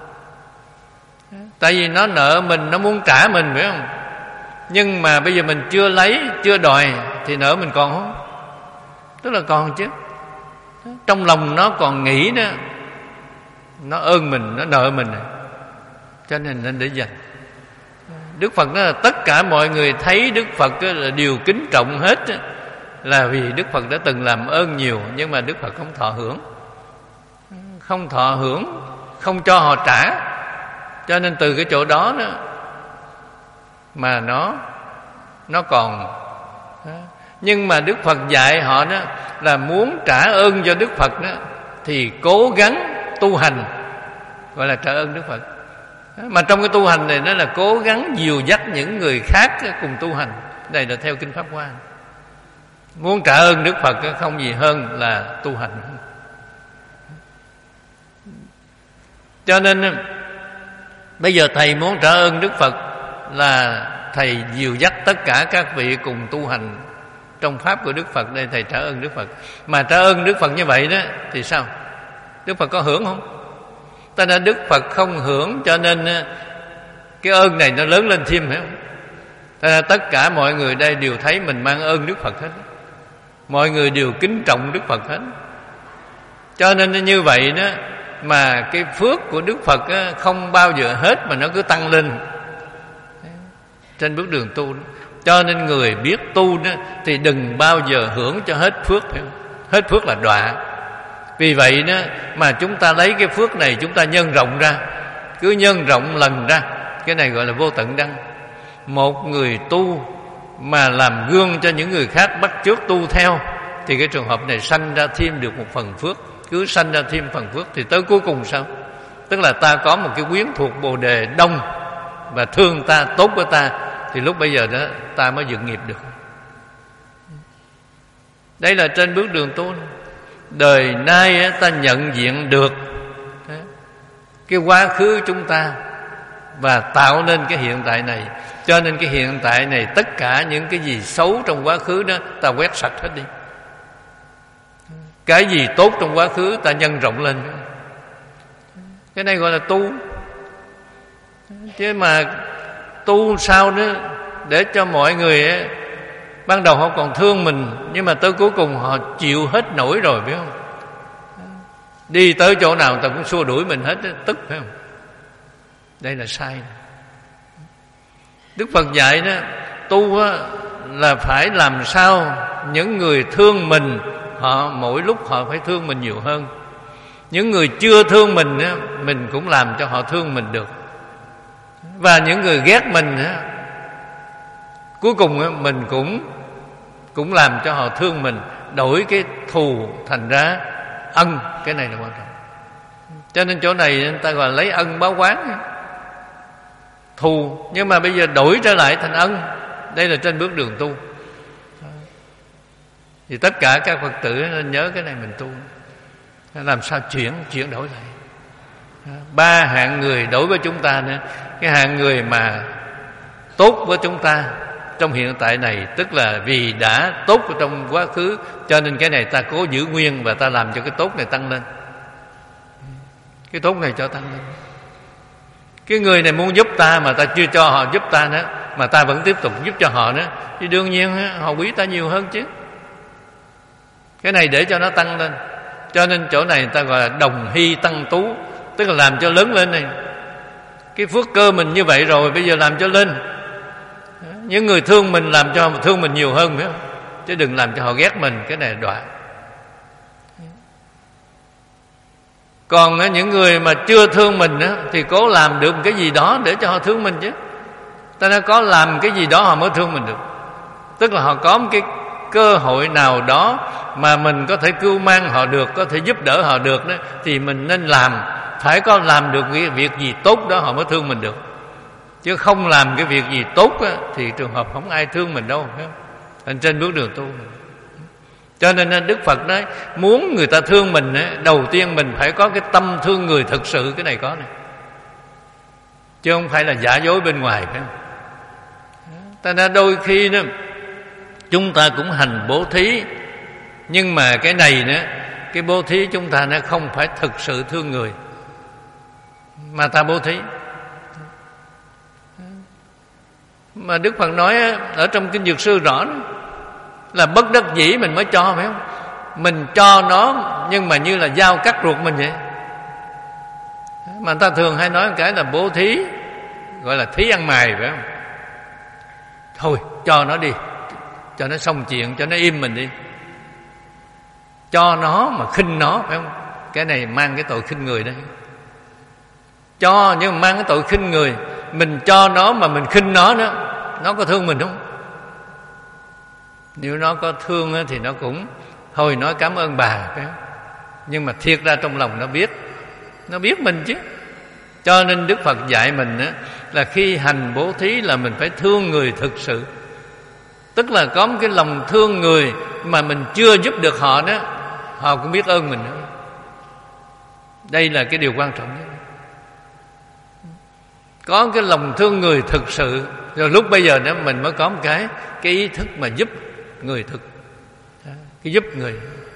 Tại vì nó nợ mình, nó muốn trả mình, phải không? Nhưng mà bây giờ mình chưa lấy, chưa đòi thì nợ mình còn không? Tức là còn chứ. Trong lòng nó còn nghĩ đó, nó ơn mình, nó nợ mình, cho nên nên để dành. Đức Phật nói là tất cả mọi người thấy Đức Phật là điều kính trọng hết, là vì Đức Phật đã từng làm ơn nhiều, nhưng mà Đức Phật không thọ hưởng, không thọ hưởng, không cho họ trả. Cho nên từ cái chỗ đó đó mà nó nó còn. Nhưng mà Đức Phật dạy họ đó là muốn trả ơn cho Đức Phật đó thì cố gắng tu hành, gọi là trả ơn Đức Phật. Mà trong cái tu hành này nó là cố gắng dìu dắt những người khác cùng tu hành. Đây là theo Kinh Pháp Hoa. Muốn trả ơn Đức Phật không gì hơn là tu hành. Cho nên bây giờ thầy muốn trả ơn Đức Phật là thầy dìu dắt tất cả các vị cùng tu hành Trong pháp của Đức Phật đây thầy trả ơn Đức Phật. Mà trả ơn Đức Phật như vậy đó thì sao? Đức Phật có hưởng không? Ta nói Đức Phật không hưởng, cho nên cái ơn này nó lớn lên thêm, phải không? Ta nói tất cả mọi người đây đều thấy mình mang ơn Đức Phật hết. Mọi người đều kính trọng Đức Phật hết. Cho nên như vậy đó, mà cái phước của Đức Phật không bao giờ hết, mà nó cứ tăng lên trên bước đường tu đó. Cho nên người biết tu đó thì đừng bao giờ hưởng cho hết phước, phải không? Hết phước là đọa. Vì vậy đó mà chúng ta lấy cái phước này chúng ta nhân rộng ra, cứ nhân rộng lần ra. Cái này gọi là vô tận đăng. Một người tu mà làm gương cho những người khác bắt chước tu theo, thì cái trường hợp này sanh ra thêm được một phần phước. Cứ sanh ra thêm phần phước thì tới cuối cùng sao? Tức là ta có một cái quyến thuộc Bồ Đề đông và thương ta, tốt với ta, thì lúc bây giờ đó ta mới dựng nghiệp được. Đây là trên bước đường tu. Đời nay ta nhận diện được cái quá khứ chúng ta và tạo nên cái hiện tại này. Cho nên cái hiện tại này, tất cả những cái gì xấu trong quá khứ đó ta quét sạch hết đi. Cái gì tốt trong quá khứ ta nhân rộng lên. Cái này gọi là tu. Chứ mà tu sao nữa để cho mọi người ấy, ban đầu họ còn thương mình, nhưng mà tới cuối cùng họ chịu hết nổi rồi, phải không? Đi tới chỗ nào người ta cũng xua đuổi mình hết, tức, phải không? Đây là sai. Đức Phật dạy đó, tu là phải làm sao những người thương mình, họ mỗi lúc họ phải thương mình nhiều hơn. Những người chưa thương mình, mình cũng làm cho họ thương mình được. Và những người ghét mình, cuối cùng mình cũng cũng làm cho họ thương mình, đổi cái thù thành ra ân. Cái này là quan trọng. Cho nên chỗ này người ta gọi là lấy ân báo oán. Thù nhưng mà bây giờ đổi trở lại thành ân. Đây là trên bước đường tu. Thì tất cả các Phật tử nên nhớ cái này mình tu, làm sao chuyển chuyển đổi lại. Ba hạng người đối với chúng ta nữa. Cái hạng người mà tốt với chúng ta trong hiện tại này, tức là vì đã tốt ở trong quá khứ, cho nên cái này ta cố giữ nguyên và ta làm cho cái tốt này tăng lên. Cái tốt này cho tăng lên. Cái người này muốn giúp ta mà ta chưa cho họ giúp ta nữa, mà ta vẫn tiếp tục giúp cho họ nữa, thì đương nhiên họ quý ta nhiều hơn chứ. Cái này để cho nó tăng lên. Cho nên chỗ này người ta gọi là đồng hy tăng tú, tức là làm cho lớn lên này. Cái phước cơ mình như vậy rồi, bây giờ làm cho lên. Những người thương mình làm cho thương mình nhiều hơn, phải không? Chứ đừng làm cho họ ghét mình. Cái này là đọa. Còn những người mà chưa thương mình thì cố làm được cái gì đó để cho họ thương mình chứ. Ta nói có làm cái gì đó họ mới thương mình được. Tức là họ có một cái cơ hội nào đó mà mình có thể cưu mang họ được, có thể giúp đỡ họ được đó, thì mình nên làm. Phải có làm được cái việc gì tốt đó họ mới thương mình được. Chứ không làm cái việc gì tốt á, thì trường hợp không ai thương mình đâu, phải không? Anh trên bước đường tu. Cho nên Đức Phật nói muốn người ta thương mình á, đầu tiên mình phải có cái tâm thương người thực sự. Cái này có này, chứ không phải là giả dối bên ngoài, phải không? Ta nói đôi khi đó chúng ta cũng hành bố thí, nhưng mà cái này nữa, cái bố thí chúng ta nó không phải thực sự thương người, mà ta bố thí. Mà Đức Phật nói ở trong Kinh Dược Sư rõ đó, là bất đắc dĩ mình mới cho, phải không? Mình cho nó nhưng mà như là dao cắt ruột mình vậy. Mà người ta thường hay nói một cái là bố thí, gọi là thí ăn mày, phải không? Thôi cho nó đi, cho nó xong chuyện, cho nó im mình đi. Cho nó mà khinh nó, phải không? Cái này mang cái tội khinh người đấy. Cho nhưng mà mang cái tội khinh người. Mình cho nó mà mình khinh nó nữa, nó có thương mình không? Nếu nó có thương thì nó cũng thôi nói cảm ơn bà, phải không? Nhưng mà thiệt ra trong lòng nó biết, nó biết mình chứ. Cho nên Đức Phật dạy mình là khi hành bố thí là mình phải thương người thực sự. Tức là có một cái lòng thương người mà mình chưa giúp được họ đó, họ cũng biết ơn mình nữa. Đây là cái điều quan trọng nhất. Có cái lòng thương người thực sự, rồi lúc bây giờ đó mình mới có một cái cái ý thức mà giúp người thực. cái giúp người.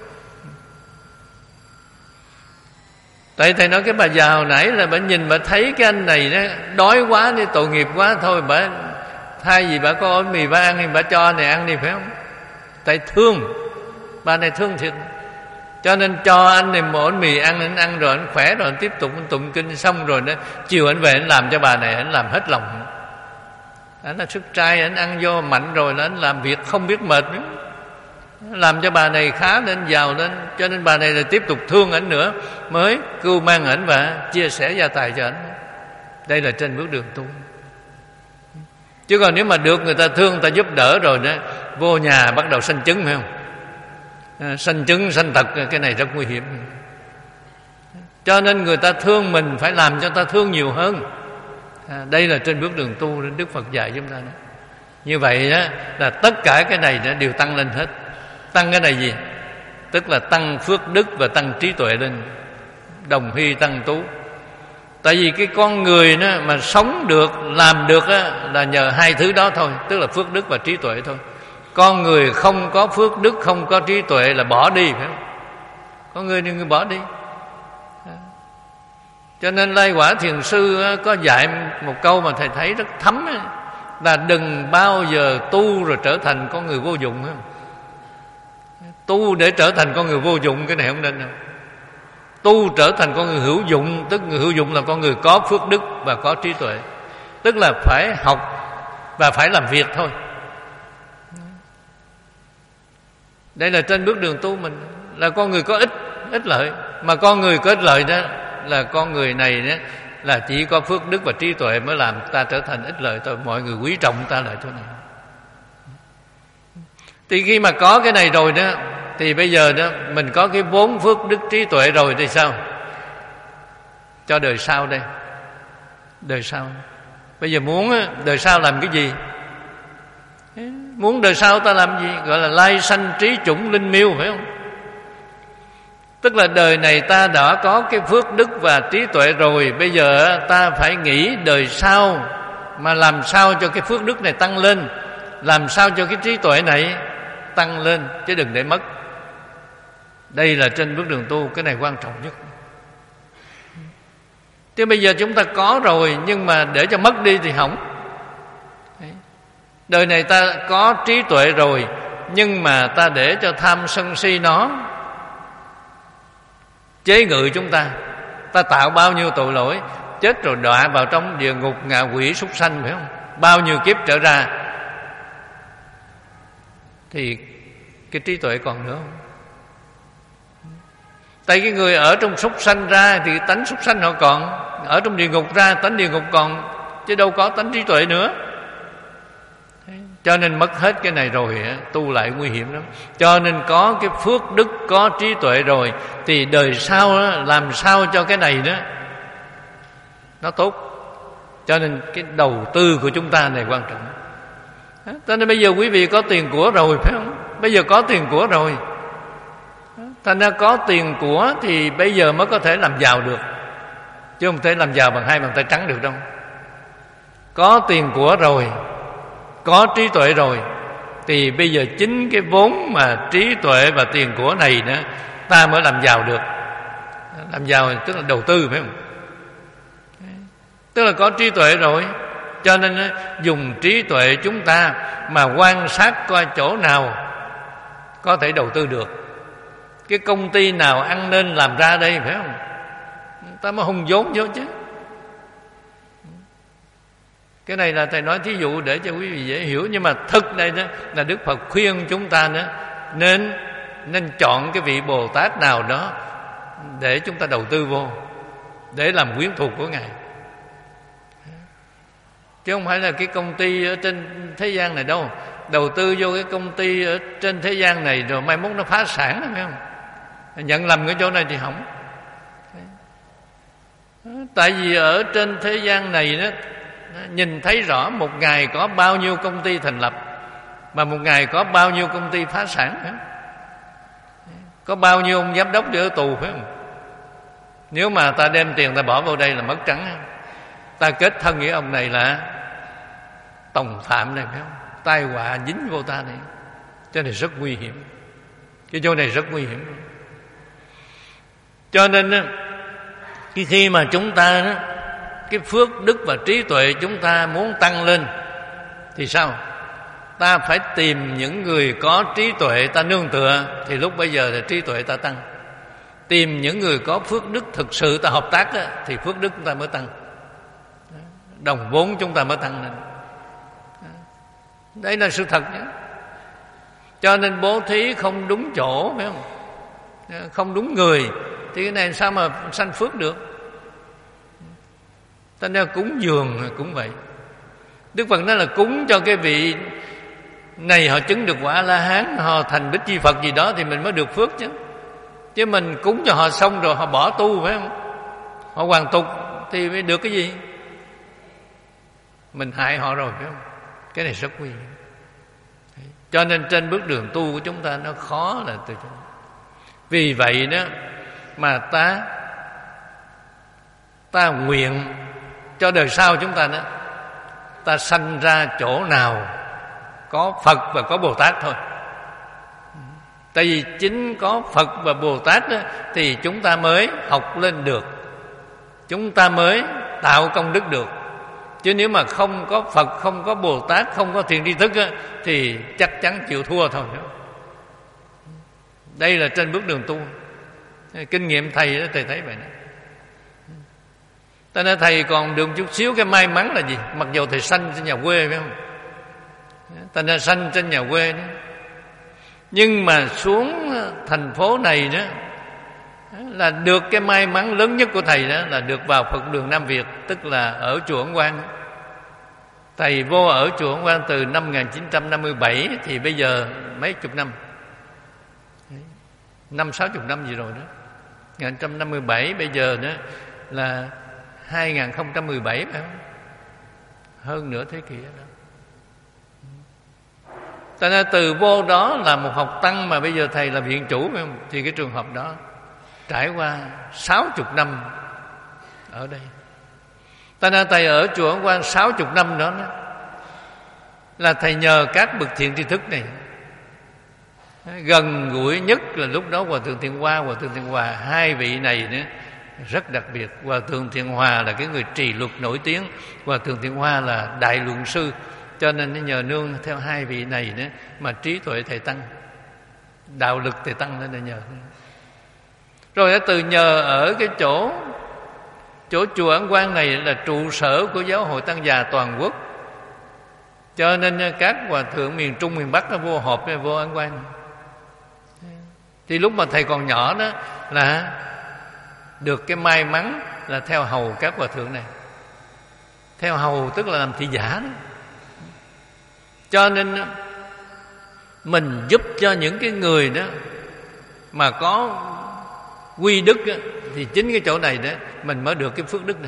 Tại thầy nói cái bà già hồi nãy là bà nhìn bà thấy cái anh này nó đói quá đi, tội nghiệp quá, thôi bà thay vì bà có ổ mì bà ăn thì bà cho anh này ăn đi, phải không? Tại thương, bà này thương thiệt, cho nên cho anh này một ổ mì ăn, anh ăn rồi anh khỏe rồi anh tiếp tục anh tụng kinh xong rồi đó, chiều anh về anh làm cho bà này, anh làm hết lòng. Anh là sức trai, anh ăn vô mạnh rồi là anh làm việc không biết mệt nữa, làm cho bà này khá lên, giàu lên. Cho nên bà này là tiếp tục thương ảnh nữa, mới cưu mang ảnh và chia sẻ gia tài cho ảnh. Đây là trên bước đường tu. Chứ còn nếu mà được người ta thương, người ta giúp đỡ rồi đó, vô nhà bắt đầu sanh chứng, phải không? À, sanh chứng, sanh tật, cái này rất nguy hiểm. Cho nên người ta thương mình phải làm cho ta thương nhiều hơn. À, đây là trên bước đường tu Đức Phật dạy chúng ta đó. Như vậy đó, là tất cả cái này đó đều tăng lên hết. Tăng cái này gì? Tức là tăng phước đức và tăng trí tuệ lên, đồng hy tăng tú. Tại vì cái con người đó mà sống được, làm được đó, là nhờ hai thứ đó thôi, tức là phước đức và trí tuệ thôi. Con người không có phước đức, không có trí tuệ là bỏ đi, phải không? Con người đừng bỏ đi. Cho nên Lai Quả Thiền Sư có dạy một câu mà thầy thấy rất thấm, là đừng bao giờ tu rồi trở thành con người vô dụng. Tu để trở thành con người vô dụng, cái này không nên đâu. Tu trở thành con người hữu dụng, tức người hữu dụng là con người có phước đức và có trí tuệ, tức là phải học và phải làm việc thôi. Đây là trên bước đường tu mình, là con người có ích ích lợi. Mà con người có ích lợi đó là con người này đó, là chỉ có phước đức và trí tuệ mới làm ta trở thành ích lợi thôi. Mọi người quý trọng ta lại chỗ này. Thì khi mà có cái này rồi đó, thì bây giờ đó mình có cái vốn phước đức trí tuệ rồi thì sao? Cho đời sau đây. Đời sau. Bây giờ muốn đời sau làm cái gì? Muốn đời sau ta làm gì? Gọi là lai sanh trí chủng linh miêu, phải không? Tức là đời này ta đã có cái phước đức và trí tuệ rồi, bây giờ ta phải nghĩ đời sau mà làm sao cho cái phước đức này tăng lên, làm sao cho cái trí tuệ này tăng lên, chứ đừng để mất. Đây là trên bước đường tu, cái này quan trọng nhất. Chứ bây giờ chúng ta có rồi, nhưng mà để cho mất đi thì hỏng. Đời này ta có trí tuệ rồi, nhưng mà ta để cho tham sân si nó chế ngự chúng ta, ta tạo bao nhiêu tội lỗi, chết rồi đọa vào trong địa ngục ngạ quỷ súc sanh, phải không? Bao nhiêu kiếp trở ra, thì cái trí tuệ còn nữa không? Tại cái người ở trong súc sanh ra thì tánh súc sanh họ còn, ở trong địa ngục ra tánh địa ngục còn, chứ đâu có tánh trí tuệ nữa. Cho nên mất hết cái này rồi tu lại nguy hiểm lắm. Cho nên có cái phước đức, có trí tuệ rồi, thì đời sau làm sao cho cái này đó nó tốt. Cho nên cái đầu tư của chúng ta này quan trọng. Cho nên bây giờ quý vị có tiền của rồi, phải không? Bây giờ có tiền của rồi, thành ra có tiền của thì bây giờ mới có thể làm giàu được, chứ không thể làm giàu bằng hai bàn tay trắng được đâu. Có tiền của rồi, có trí tuệ rồi, thì bây giờ chính cái vốn mà trí tuệ và tiền của này nữa ta mới làm giàu được. Làm giàu tức là đầu tư, phải không? Tức là có trí tuệ rồi, cho nên dùng trí tuệ chúng ta mà quan sát coi chỗ nào có thể đầu tư được, cái công ty nào ăn nên làm ra đây, phải không? Ta mới hùng vốn vô chứ. Cái này là thầy nói thí dụ để cho quý vị dễ hiểu. Nhưng mà thực đây đó là Đức Phật khuyên chúng ta nữa, nên nên chọn cái vị Bồ Tát nào đó để chúng ta đầu tư vô, để làm quyến thuộc của Ngài, chứ không phải là cái công ty ở trên thế gian này đâu. Đầu tư vô cái công ty ở trên thế gian này rồi mai mốt nó phá sản, phải không? Nhận lầm cái chỗ này thì hỏng. Tại vì ở trên thế gian này đó, nhìn thấy rõ một ngày có bao nhiêu công ty thành lập, mà một ngày có bao nhiêu công ty phá sản, phải không? Có bao nhiêu ông giám đốc đi ở tù, phải không? Nếu mà ta đem tiền ta bỏ vào đây là mất trắng. Ta kết thân với ông này là tòng phạm này, phải không? Tai họa dính vô ta này, cho nên rất nguy hiểm. Cái chỗ này rất nguy hiểm. Cho nên cái khi mà chúng ta cái phước đức và trí tuệ chúng ta muốn tăng lên thì sao? Ta phải tìm những người có trí tuệ ta nương tựa, thì lúc bây giờ là trí tuệ ta tăng. Tìm những người có phước đức thực sự ta hợp tác đó, thì phước đức chúng ta mới tăng, đồng vốn chúng ta mới tăng lên. Đấy là sự thật nhé. Cho nên bố thí không đúng chỗ, phải không? Không đúng người thì cái này sao mà sanh phước được? Ta nên cúng dường cũng vậy. Đức Phật nói là cúng cho cái vị này họ chứng được quả La Hán, họ thành Bích Chi Phật gì đó thì mình mới được phước chứ. Chứ mình cúng cho họ xong rồi họ bỏ tu, phải không? Họ hoàn tục thì mới được cái gì? Mình hại họ rồi, phải không? Cái này rất nguy hiểm. Cho nên trên bước đường tu của chúng ta nó khó là từ chỗ. Vì vậy đó mà ta ta nguyện cho đời sau chúng ta đó, ta sanh ra chỗ nào có Phật và có Bồ Tát thôi. Tại vì chính có Phật và Bồ Tát đó, thì chúng ta mới học lên được, chúng ta mới tạo công đức được. Chứ nếu mà không có Phật, không có Bồ Tát, không có thiện tri thức á, thì chắc chắn chịu thua thôi. Đây là trên bước đường tu. Kinh nghiệm thầy đó, thầy thấy vậy đó. Ta nói thầy còn được chút xíu cái may mắn là gì? Mặc dù thầy sanh trên nhà quê, phải không? Ta nói sanh trên nhà quê đó, nhưng mà xuống thành phố này đó là được cái may mắn lớn nhất của thầy đó là được vào Phật đường Nam Việt, tức là ở chùa Ấn Quang. Thầy vô ở chùa Ấn Quang từ năm một nghìn chín trăm năm mươi bảy, thì bây giờ mấy chục năm, năm sáu chục năm gì rồi đó. một nghìn chín trăm năm mươi bảy bây giờ đó là hai nghìn không trăm mười bảy, phải không? Hơn nửa thế kỷ đó. Ta nói từ vô đó là một học tăng mà bây giờ thầy là viện chủ, phải không? Thì cái trường hợp đó trải qua sáu chục năm ở đây. Ta nói thầy ở chùa Ấn Quang sáu chục năm đó, đó là thầy nhờ các bậc thiện tri thức này. Gần gũi nhất là lúc đó Hòa Thượng Thiện Hoa, Hòa Thượng Thiện Hòa, hai vị này nữa rất đặc biệt. Hòa Thượng Thiện Hòa là cái người trì luật nổi tiếng, Hòa Thượng Thiện Hoa là đại luận sư. Cho nên nhờ nương theo hai vị này nữa mà trí tuệ thầy tăng, đạo lực thầy tăng lên là nhờ. Rồi từ nhờ ở cái chỗ chỗ chùa Ấn Quang này là trụ sở của Giáo hội Tăng già toàn quốc. Cho nên các hòa thượng miền Trung miền Bắc nó vô họp với vô Ấn Quang. Thì lúc mà thầy còn nhỏ đó là được cái may mắn là theo hầu các hòa thượng này. Theo hầu tức là làm thị giả đó. Cho nên mình giúp cho những cái người đó mà có quy đức đó, thì chính cái chỗ này đó mình mới được cái phước đức này.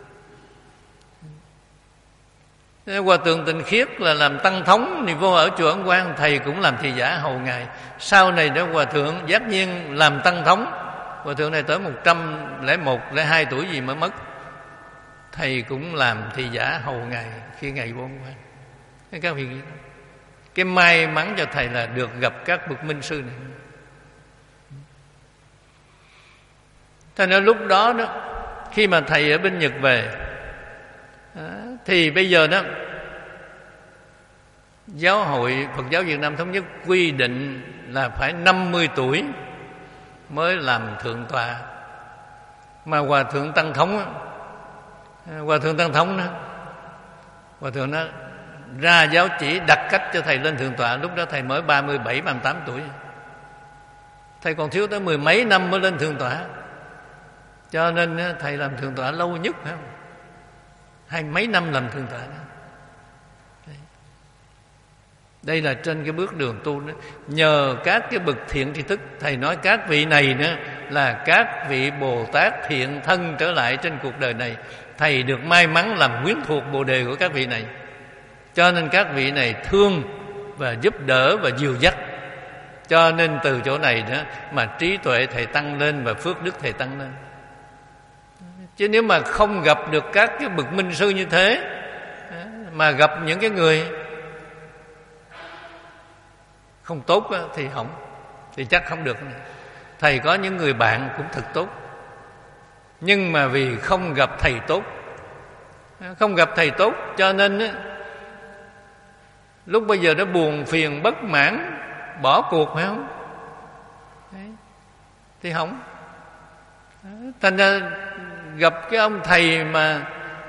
Hòa Thượng Tịnh Khiết là làm tăng thống thì vô ở chùa Ấn Quang, thầy cũng làm thị giả hầu ngài. Sau này đó Hòa Thượng Giác Nhiên làm tăng thống. Hòa Thượng này tới một trăm lẻ một, lẻ hai tuổi gì mới mất. Thầy cũng làm thị giả hầu ngài khi ngài vô Ấn Quang. Các vị, cái may mắn cho thầy là được gặp các bậc minh sư này. Thế nên lúc đó đó, khi mà thầy ở bên Nhật về đó, thì bây giờ đó Giáo hội Phật giáo Việt Nam Thống nhất quy định là phải năm mươi tuổi mới làm thượng tọa. Mà Hòa Thượng Tăng Thống đó, Hòa Thượng Tăng Thống đó, Hòa Thượng đó ra giáo chỉ đặt cách cho thầy lên thượng tọa. Lúc đó thầy mới ba mươi bảy, ba mươi tám tuổi. Thầy còn thiếu tới mười mấy năm mới lên thượng tọa. Cho nên thầy làm thượng tọa lâu nhất, phải không? Hai mấy năm làm thượng tọa đó. Đây là trên cái bước đường tu đó. Nhờ các cái bậc thiện tri thức, thầy nói các vị này nữa là các vị Bồ Tát thiện thân trở lại trên cuộc đời này. Thầy được may mắn làm quyến thuộc Bồ đề của các vị này. Cho nên các vị này thương và giúp đỡ và dìu dắt. Cho nên từ chỗ này đó mà trí tuệ thầy tăng lên và phước đức thầy tăng lên. Chứ nếu mà không gặp được các cái bậc minh sư như thế, mà gặp những cái người không tốt thì hỏng. thì chắc không được. Thầy có những người bạn cũng thật tốt, nhưng mà vì không gặp thầy tốt, không gặp thầy tốt cho nên á, lúc bây giờ nó buồn phiền bất mãn, bỏ cuộc phải không? Đấy. Thì không. Thành ra gặp cái ông thầy mà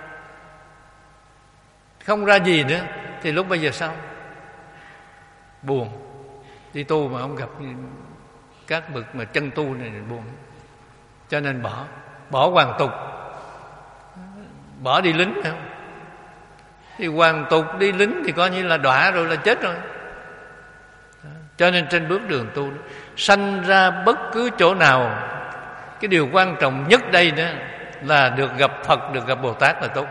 không ra gì nữa thì lúc bây giờ sao? Buồn. Đi tu mà không gặp các bậc mà chân tu này buồn. Cho nên bỏ, bỏ hoàn tục, bỏ đi lính phải không? Thì hoàn tục đi lính thì coi như là đọa rồi, là chết rồi. Cho nên trên bước đường tu, sanh ra bất cứ chỗ nào, cái điều quan trọng nhất đây đó là được gặp Phật, được gặp Bồ Tát là tốt.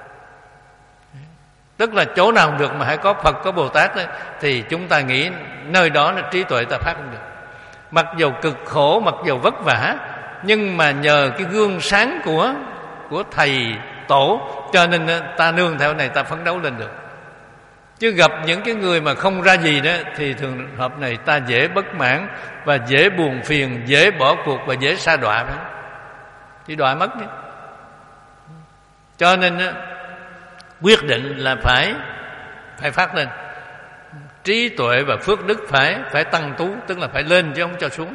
Tức là chỗ nào được mà hãy có Phật, có Bồ Tát đó, thì chúng ta nghĩ nơi đó là trí tuệ ta phát không được. Mặc dầu cực khổ, mặc dầu vất vả, nhưng mà nhờ cái gương sáng của của thầy tổ, cho nên ta nương theo này ta phấn đấu lên được. Chứ gặp những cái người mà không ra gì đó thì thường hợp này ta dễ bất mãn và dễ buồn phiền, dễ bỏ cuộc và dễ sa đọa, phải không? Chỉ đọa mất đi. Cho nên quyết định là phải phải phát lên. Trí tuệ và phước đức phải phải tăng tú, tức là phải lên chứ không cho xuống.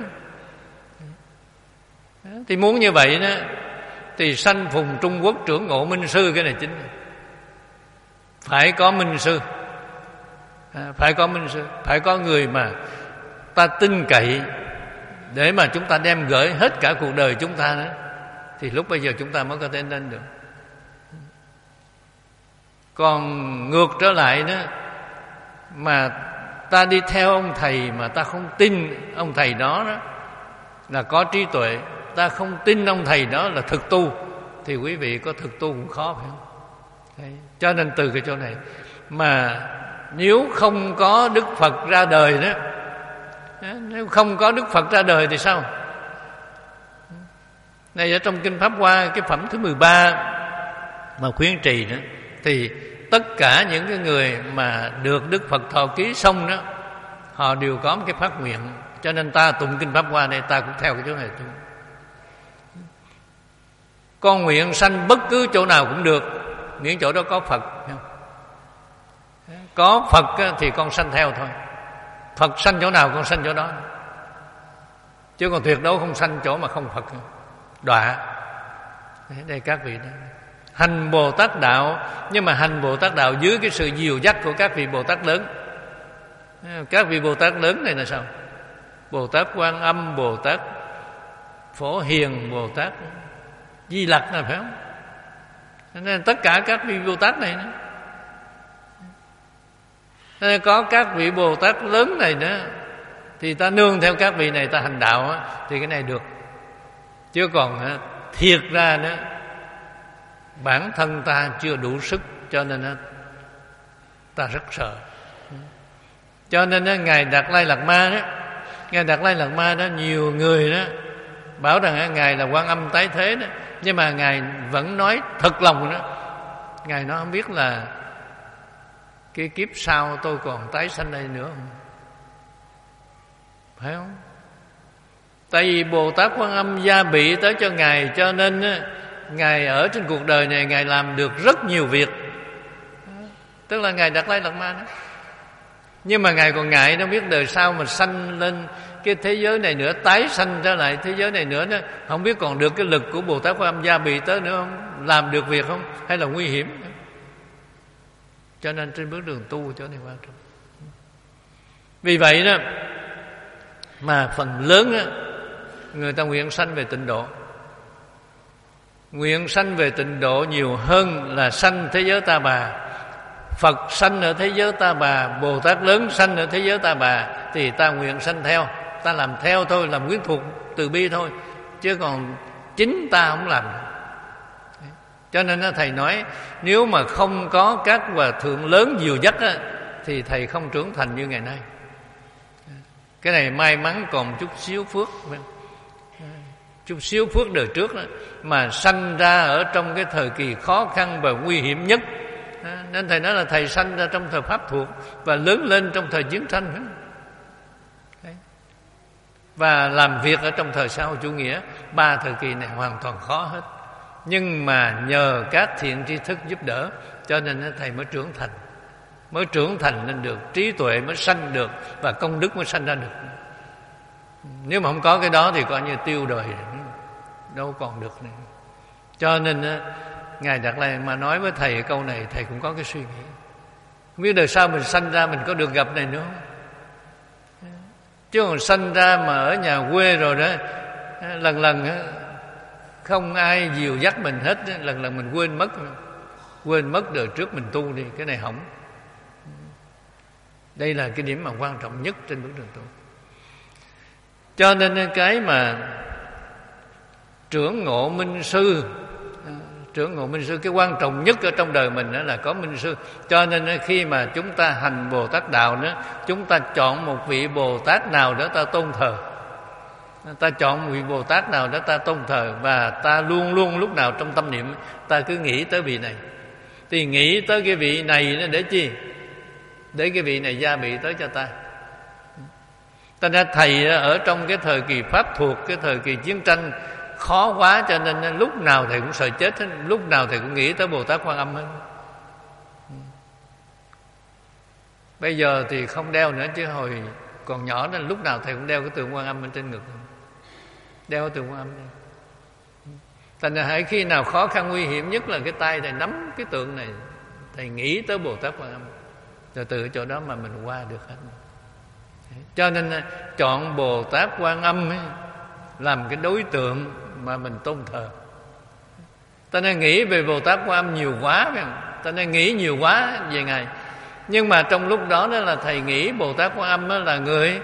Thì muốn như vậy đó thì sanh phùng Trung Quốc trưởng ngộ minh sư, cái này chính. Phải có minh sư, à, phải có minh sư, phải có người mà ta tin cậy để mà chúng ta đem gửi hết cả cuộc đời chúng ta đó, thì lúc bây giờ chúng ta mới có thể lên được. Còn ngược trở lại đó, mà ta đi theo ông thầy mà ta không tin ông thầy đó, đó là có trí tuệ, ta không tin ông thầy đó là thực tu, thì quý vị có thực tu cũng khó, phải không? Đấy. Cho nên từ cái chỗ này mà nếu không có Đức Phật ra đời đó, nếu không có Đức Phật ra đời thì sao? Này ở trong Kinh Pháp Hoa, cái phẩm thứ mười ba mà khuyến trì đó, thì tất cả những cái người mà được Đức Phật thọ ký xong đó, họ đều có một cái phát nguyện. Cho nên ta tụng Kinh Pháp Hoa này, ta cũng theo cái chỗ này tu. Con nguyện sanh bất cứ chỗ nào cũng được, miễn chỗ đó có Phật, không? Có Phật thì con sanh theo thôi. Phật sanh chỗ nào con sanh chỗ đó, chứ còn tuyệt đối không sanh chỗ mà không Phật, đọa. Đây các vị đó, hành Bồ Tát đạo, nhưng mà hành Bồ Tát đạo dưới cái sự dìu dắt của các vị Bồ Tát lớn. Các vị Bồ Tát lớn này là sao? Bồ Tát Quan Âm, Bồ Tát Phổ Hiền, Bồ Tát Di Lặc là phải không? Nên tất cả các vị Bồ Tát này nữa. Nên có các vị Bồ Tát lớn này nữa, thì ta nương theo các vị này ta hành đạo á, thì cái này được. Chứ còn thiệt ra nữa, bản thân ta chưa đủ sức, cho nên ta rất sợ. Cho nên Ngài Đạt Lai Lạt Ma đó, Ngài Đạt Lai Lạt Ma đó, nhiều người đó bảo rằng Ngài là Quan Âm tái thế đó, nhưng mà Ngài vẫn nói thật lòng đó. Ngài nói không biết là cái kiếp sau tôi còn tái sanh đây nữa không? Phải không? Tại vì Bồ Tát Quan Âm gia bị tới cho Ngài, cho nên Ngài ở trên cuộc đời này Ngài làm được rất nhiều việc. Tức là Ngài Đạt Lai Lạt Ma đó. Nhưng mà Ngài còn ngại, nó biết đời sau mà sanh lên cái thế giới này nữa, tái sanh trở lại thế giới này nữa đó, không biết còn được cái lực của Bồ Tát Quan Âm gia bị tới nữa không, làm được việc không, hay là nguy hiểm. Cho nên trên bước đường tu chỗ này quan trọng. Vì vậy đó mà phần lớn đó, người ta nguyện sanh về tịnh độ. Nguyện sanh về tịnh độ nhiều hơn là sanh thế giới Ta Bà. Phật sanh ở thế giới Ta Bà, Bồ Tát lớn sanh ở thế giới Ta Bà, thì ta nguyện sanh theo, ta làm theo thôi, làm quyến thuộc từ bi thôi, chứ còn chính ta không làm. Cho nên thầy nói, nếu mà không có các hòa thượng lớn dìu dắt á, thì thầy không trưởng thành như ngày nay. Cái này may mắn còn chút xíu phước, chút xíu phước đời trước đó, mà sanh ra ở trong cái thời kỳ khó khăn và nguy hiểm nhất. Nên thầy nói là thầy sanh ra trong thời Pháp thuộc và lớn lên trong thời chiến tranh. Và làm việc ở trong thời xã hội chủ nghĩa, ba thời kỳ này hoàn toàn khó hết. Nhưng mà nhờ các thiện tri thức giúp đỡ, cho nên thầy mới trưởng thành. Mới trưởng thành nên được, trí tuệ mới sanh được, và công đức mới sanh ra được. Nếu mà không có cái đó thì coi như tiêu đời, đâu còn được nữa. Cho nên Ngài Đạt Lai mà nói với thầy câu này, thầy cũng có cái suy nghĩ, không biết đời sau mình sanh ra mình có được gặp này nữa không? Chứ còn sanh ra mà ở nhà quê rồi đó, lần lần không ai dìu dắt mình hết, lần lần mình quên mất. Quên mất đời trước mình tu đi, cái này hỏng. Đây là cái điểm mà quan trọng nhất trên bước đường tu. Cho nên cái mà trưởng ngộ minh sư, trưởng ngộ minh sư, cái quan trọng nhất ở trong đời mình đó là có minh sư. Cho nên khi mà chúng ta hành Bồ Tát đạo nữa, chúng ta chọn một vị Bồ Tát nào đó ta tôn thờ. Ta chọn một vị Bồ Tát nào đó ta tôn thờ, và ta luôn luôn lúc nào trong tâm niệm ta cứ nghĩ tới vị này. Thì nghĩ tới cái vị này để chi? Để cái vị này gia bị tới cho ta. Ta ra thầy ở trong cái thời kỳ pháp thuộc, cái thời kỳ chiến tranh khó quá, cho nên lúc nào thầy cũng sợ chết hết, lúc nào thầy cũng nghĩ tới Bồ Tát Quan Âm hết. Bây giờ thì không đeo nữa, chứ hồi còn nhỏ nên lúc nào thầy cũng đeo cái tượng Quan Âm bên trên ngực, đeo cái tượng Quan Âm này. Thành ra hãy khi nào khó khăn nguy hiểm nhất là cái tay thầy nắm cái tượng này, thầy nghĩ tới Bồ Tát Quan Âm, rồi từ chỗ đó mà mình qua được hết. Cho nên chọn Bồ Tát Quan Âm ấy, làm cái đối tượng mà mình tôn thờ. Ta nên nghĩ về Bồ Tát Quan Âm nhiều quá, ta nên nghĩ nhiều quá về Ngài. Nhưng mà trong lúc đó đó là thầy nghĩ Bồ Tát Quan Âm là người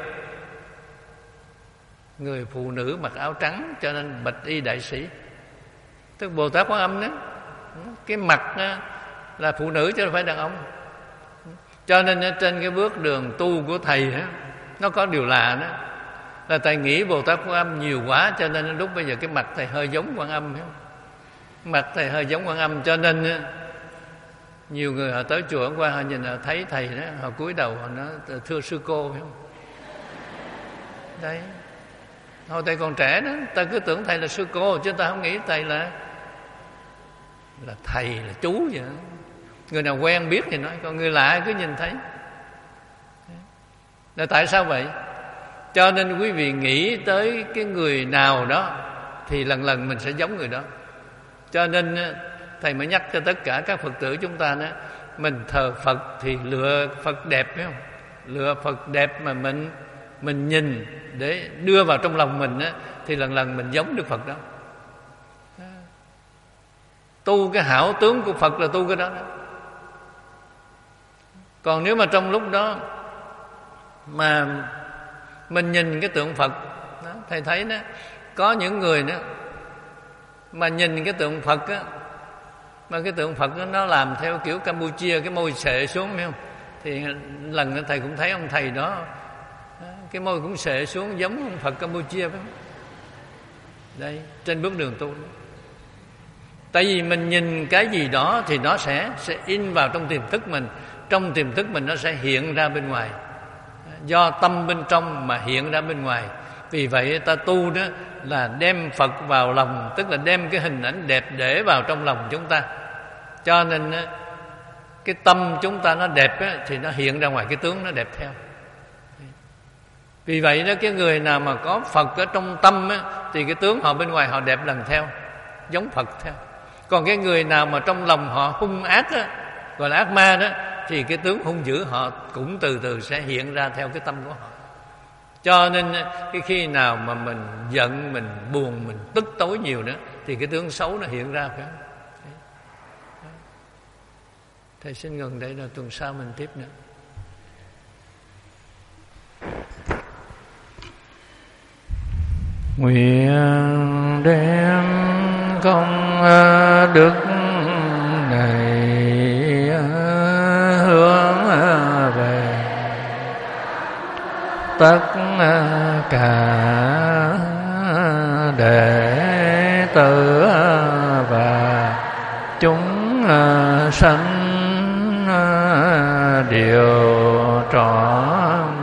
người phụ nữ mặc áo trắng, cho nên bạch y đại sĩ. Tức Bồ Tát Quan Âm đó, cái mặt đó là phụ nữ chứ không phải đàn ông. Cho nên trên cái bước đường tu của thầy đó, nó có điều lạ đó, là thầy nghĩ Bồ Tát Quan Âm nhiều quá, cho nên lúc bây giờ cái mặt thầy hơi giống Quan Âm. Mặt thầy hơi giống Quan Âm, cho nên nhiều người họ tới chùa hôm qua, họ nhìn họ thấy thầy đó, họ cúi đầu họ nói thưa sư cô, phải không? Đấy, hồi thầy còn trẻ đó, ta cứ tưởng thầy là sư cô, chứ ta không nghĩ thầy là là thầy, là chú vậy. Người nào quen biết thì nói, còn người lạ cứ nhìn thấy. Là tại sao vậy? Cho nên quý vị nghĩ tới cái người nào đó thì lần lần mình sẽ giống người đó. Cho nên thầy mới nhắc cho tất cả các Phật tử chúng ta đó, mình thờ Phật thì lựa Phật đẹp, phải không? Lựa Phật đẹp mà mình mình nhìn để đưa vào trong lòng mình á, thì lần lần mình giống Đức Phật đó. Tu cái hảo tướng của Phật là tu cái đó đó. Còn nếu mà trong lúc đó mà mình nhìn cái tượng Phật đó, thầy thấy đó, có những người đó mà nhìn cái tượng Phật á, mà cái tượng Phật đó, nó làm theo kiểu Campuchia, cái môi xệ xuống, phải không? Thì lần đó thầy cũng thấy ông thầy đó, cái môi cũng xệ xuống giống ông Phật Campuchia, phải không? Đây, trên bước đường tu đó. Tại vì mình nhìn cái gì đó thì nó sẽ sẽ in vào trong tiềm thức mình, trong tiềm thức mình nó sẽ hiện ra bên ngoài, do tâm bên trong mà hiện ra bên ngoài. Vì vậy ta tu đó là đem Phật vào lòng, tức là đem cái hình ảnh đẹp để vào trong lòng chúng ta. Cho nên cái tâm chúng ta nó đẹp á, thì nó hiện ra ngoài cái tướng nó đẹp theo. Vì vậy đó, cái người nào mà có Phật ở trong tâm á, thì cái tướng họ bên ngoài họ đẹp lần theo, giống Phật theo. Còn cái người nào mà trong lòng họ hung ác á, gọi là ác ma đó, thì cái tướng hung dữ họ cũng từ từ sẽ hiện ra theo cái tâm của họ. Cho nên cái khi nào mà mình giận, mình buồn, mình tức tối nhiều nữa, thì cái tướng xấu nó hiện ra, phải không? Thầy xin ngừng đây, là tuần sau mình tiếp nữa. Nguyện đem công đức này hướng về tất cả đệ tử và chúng sanh đều trọn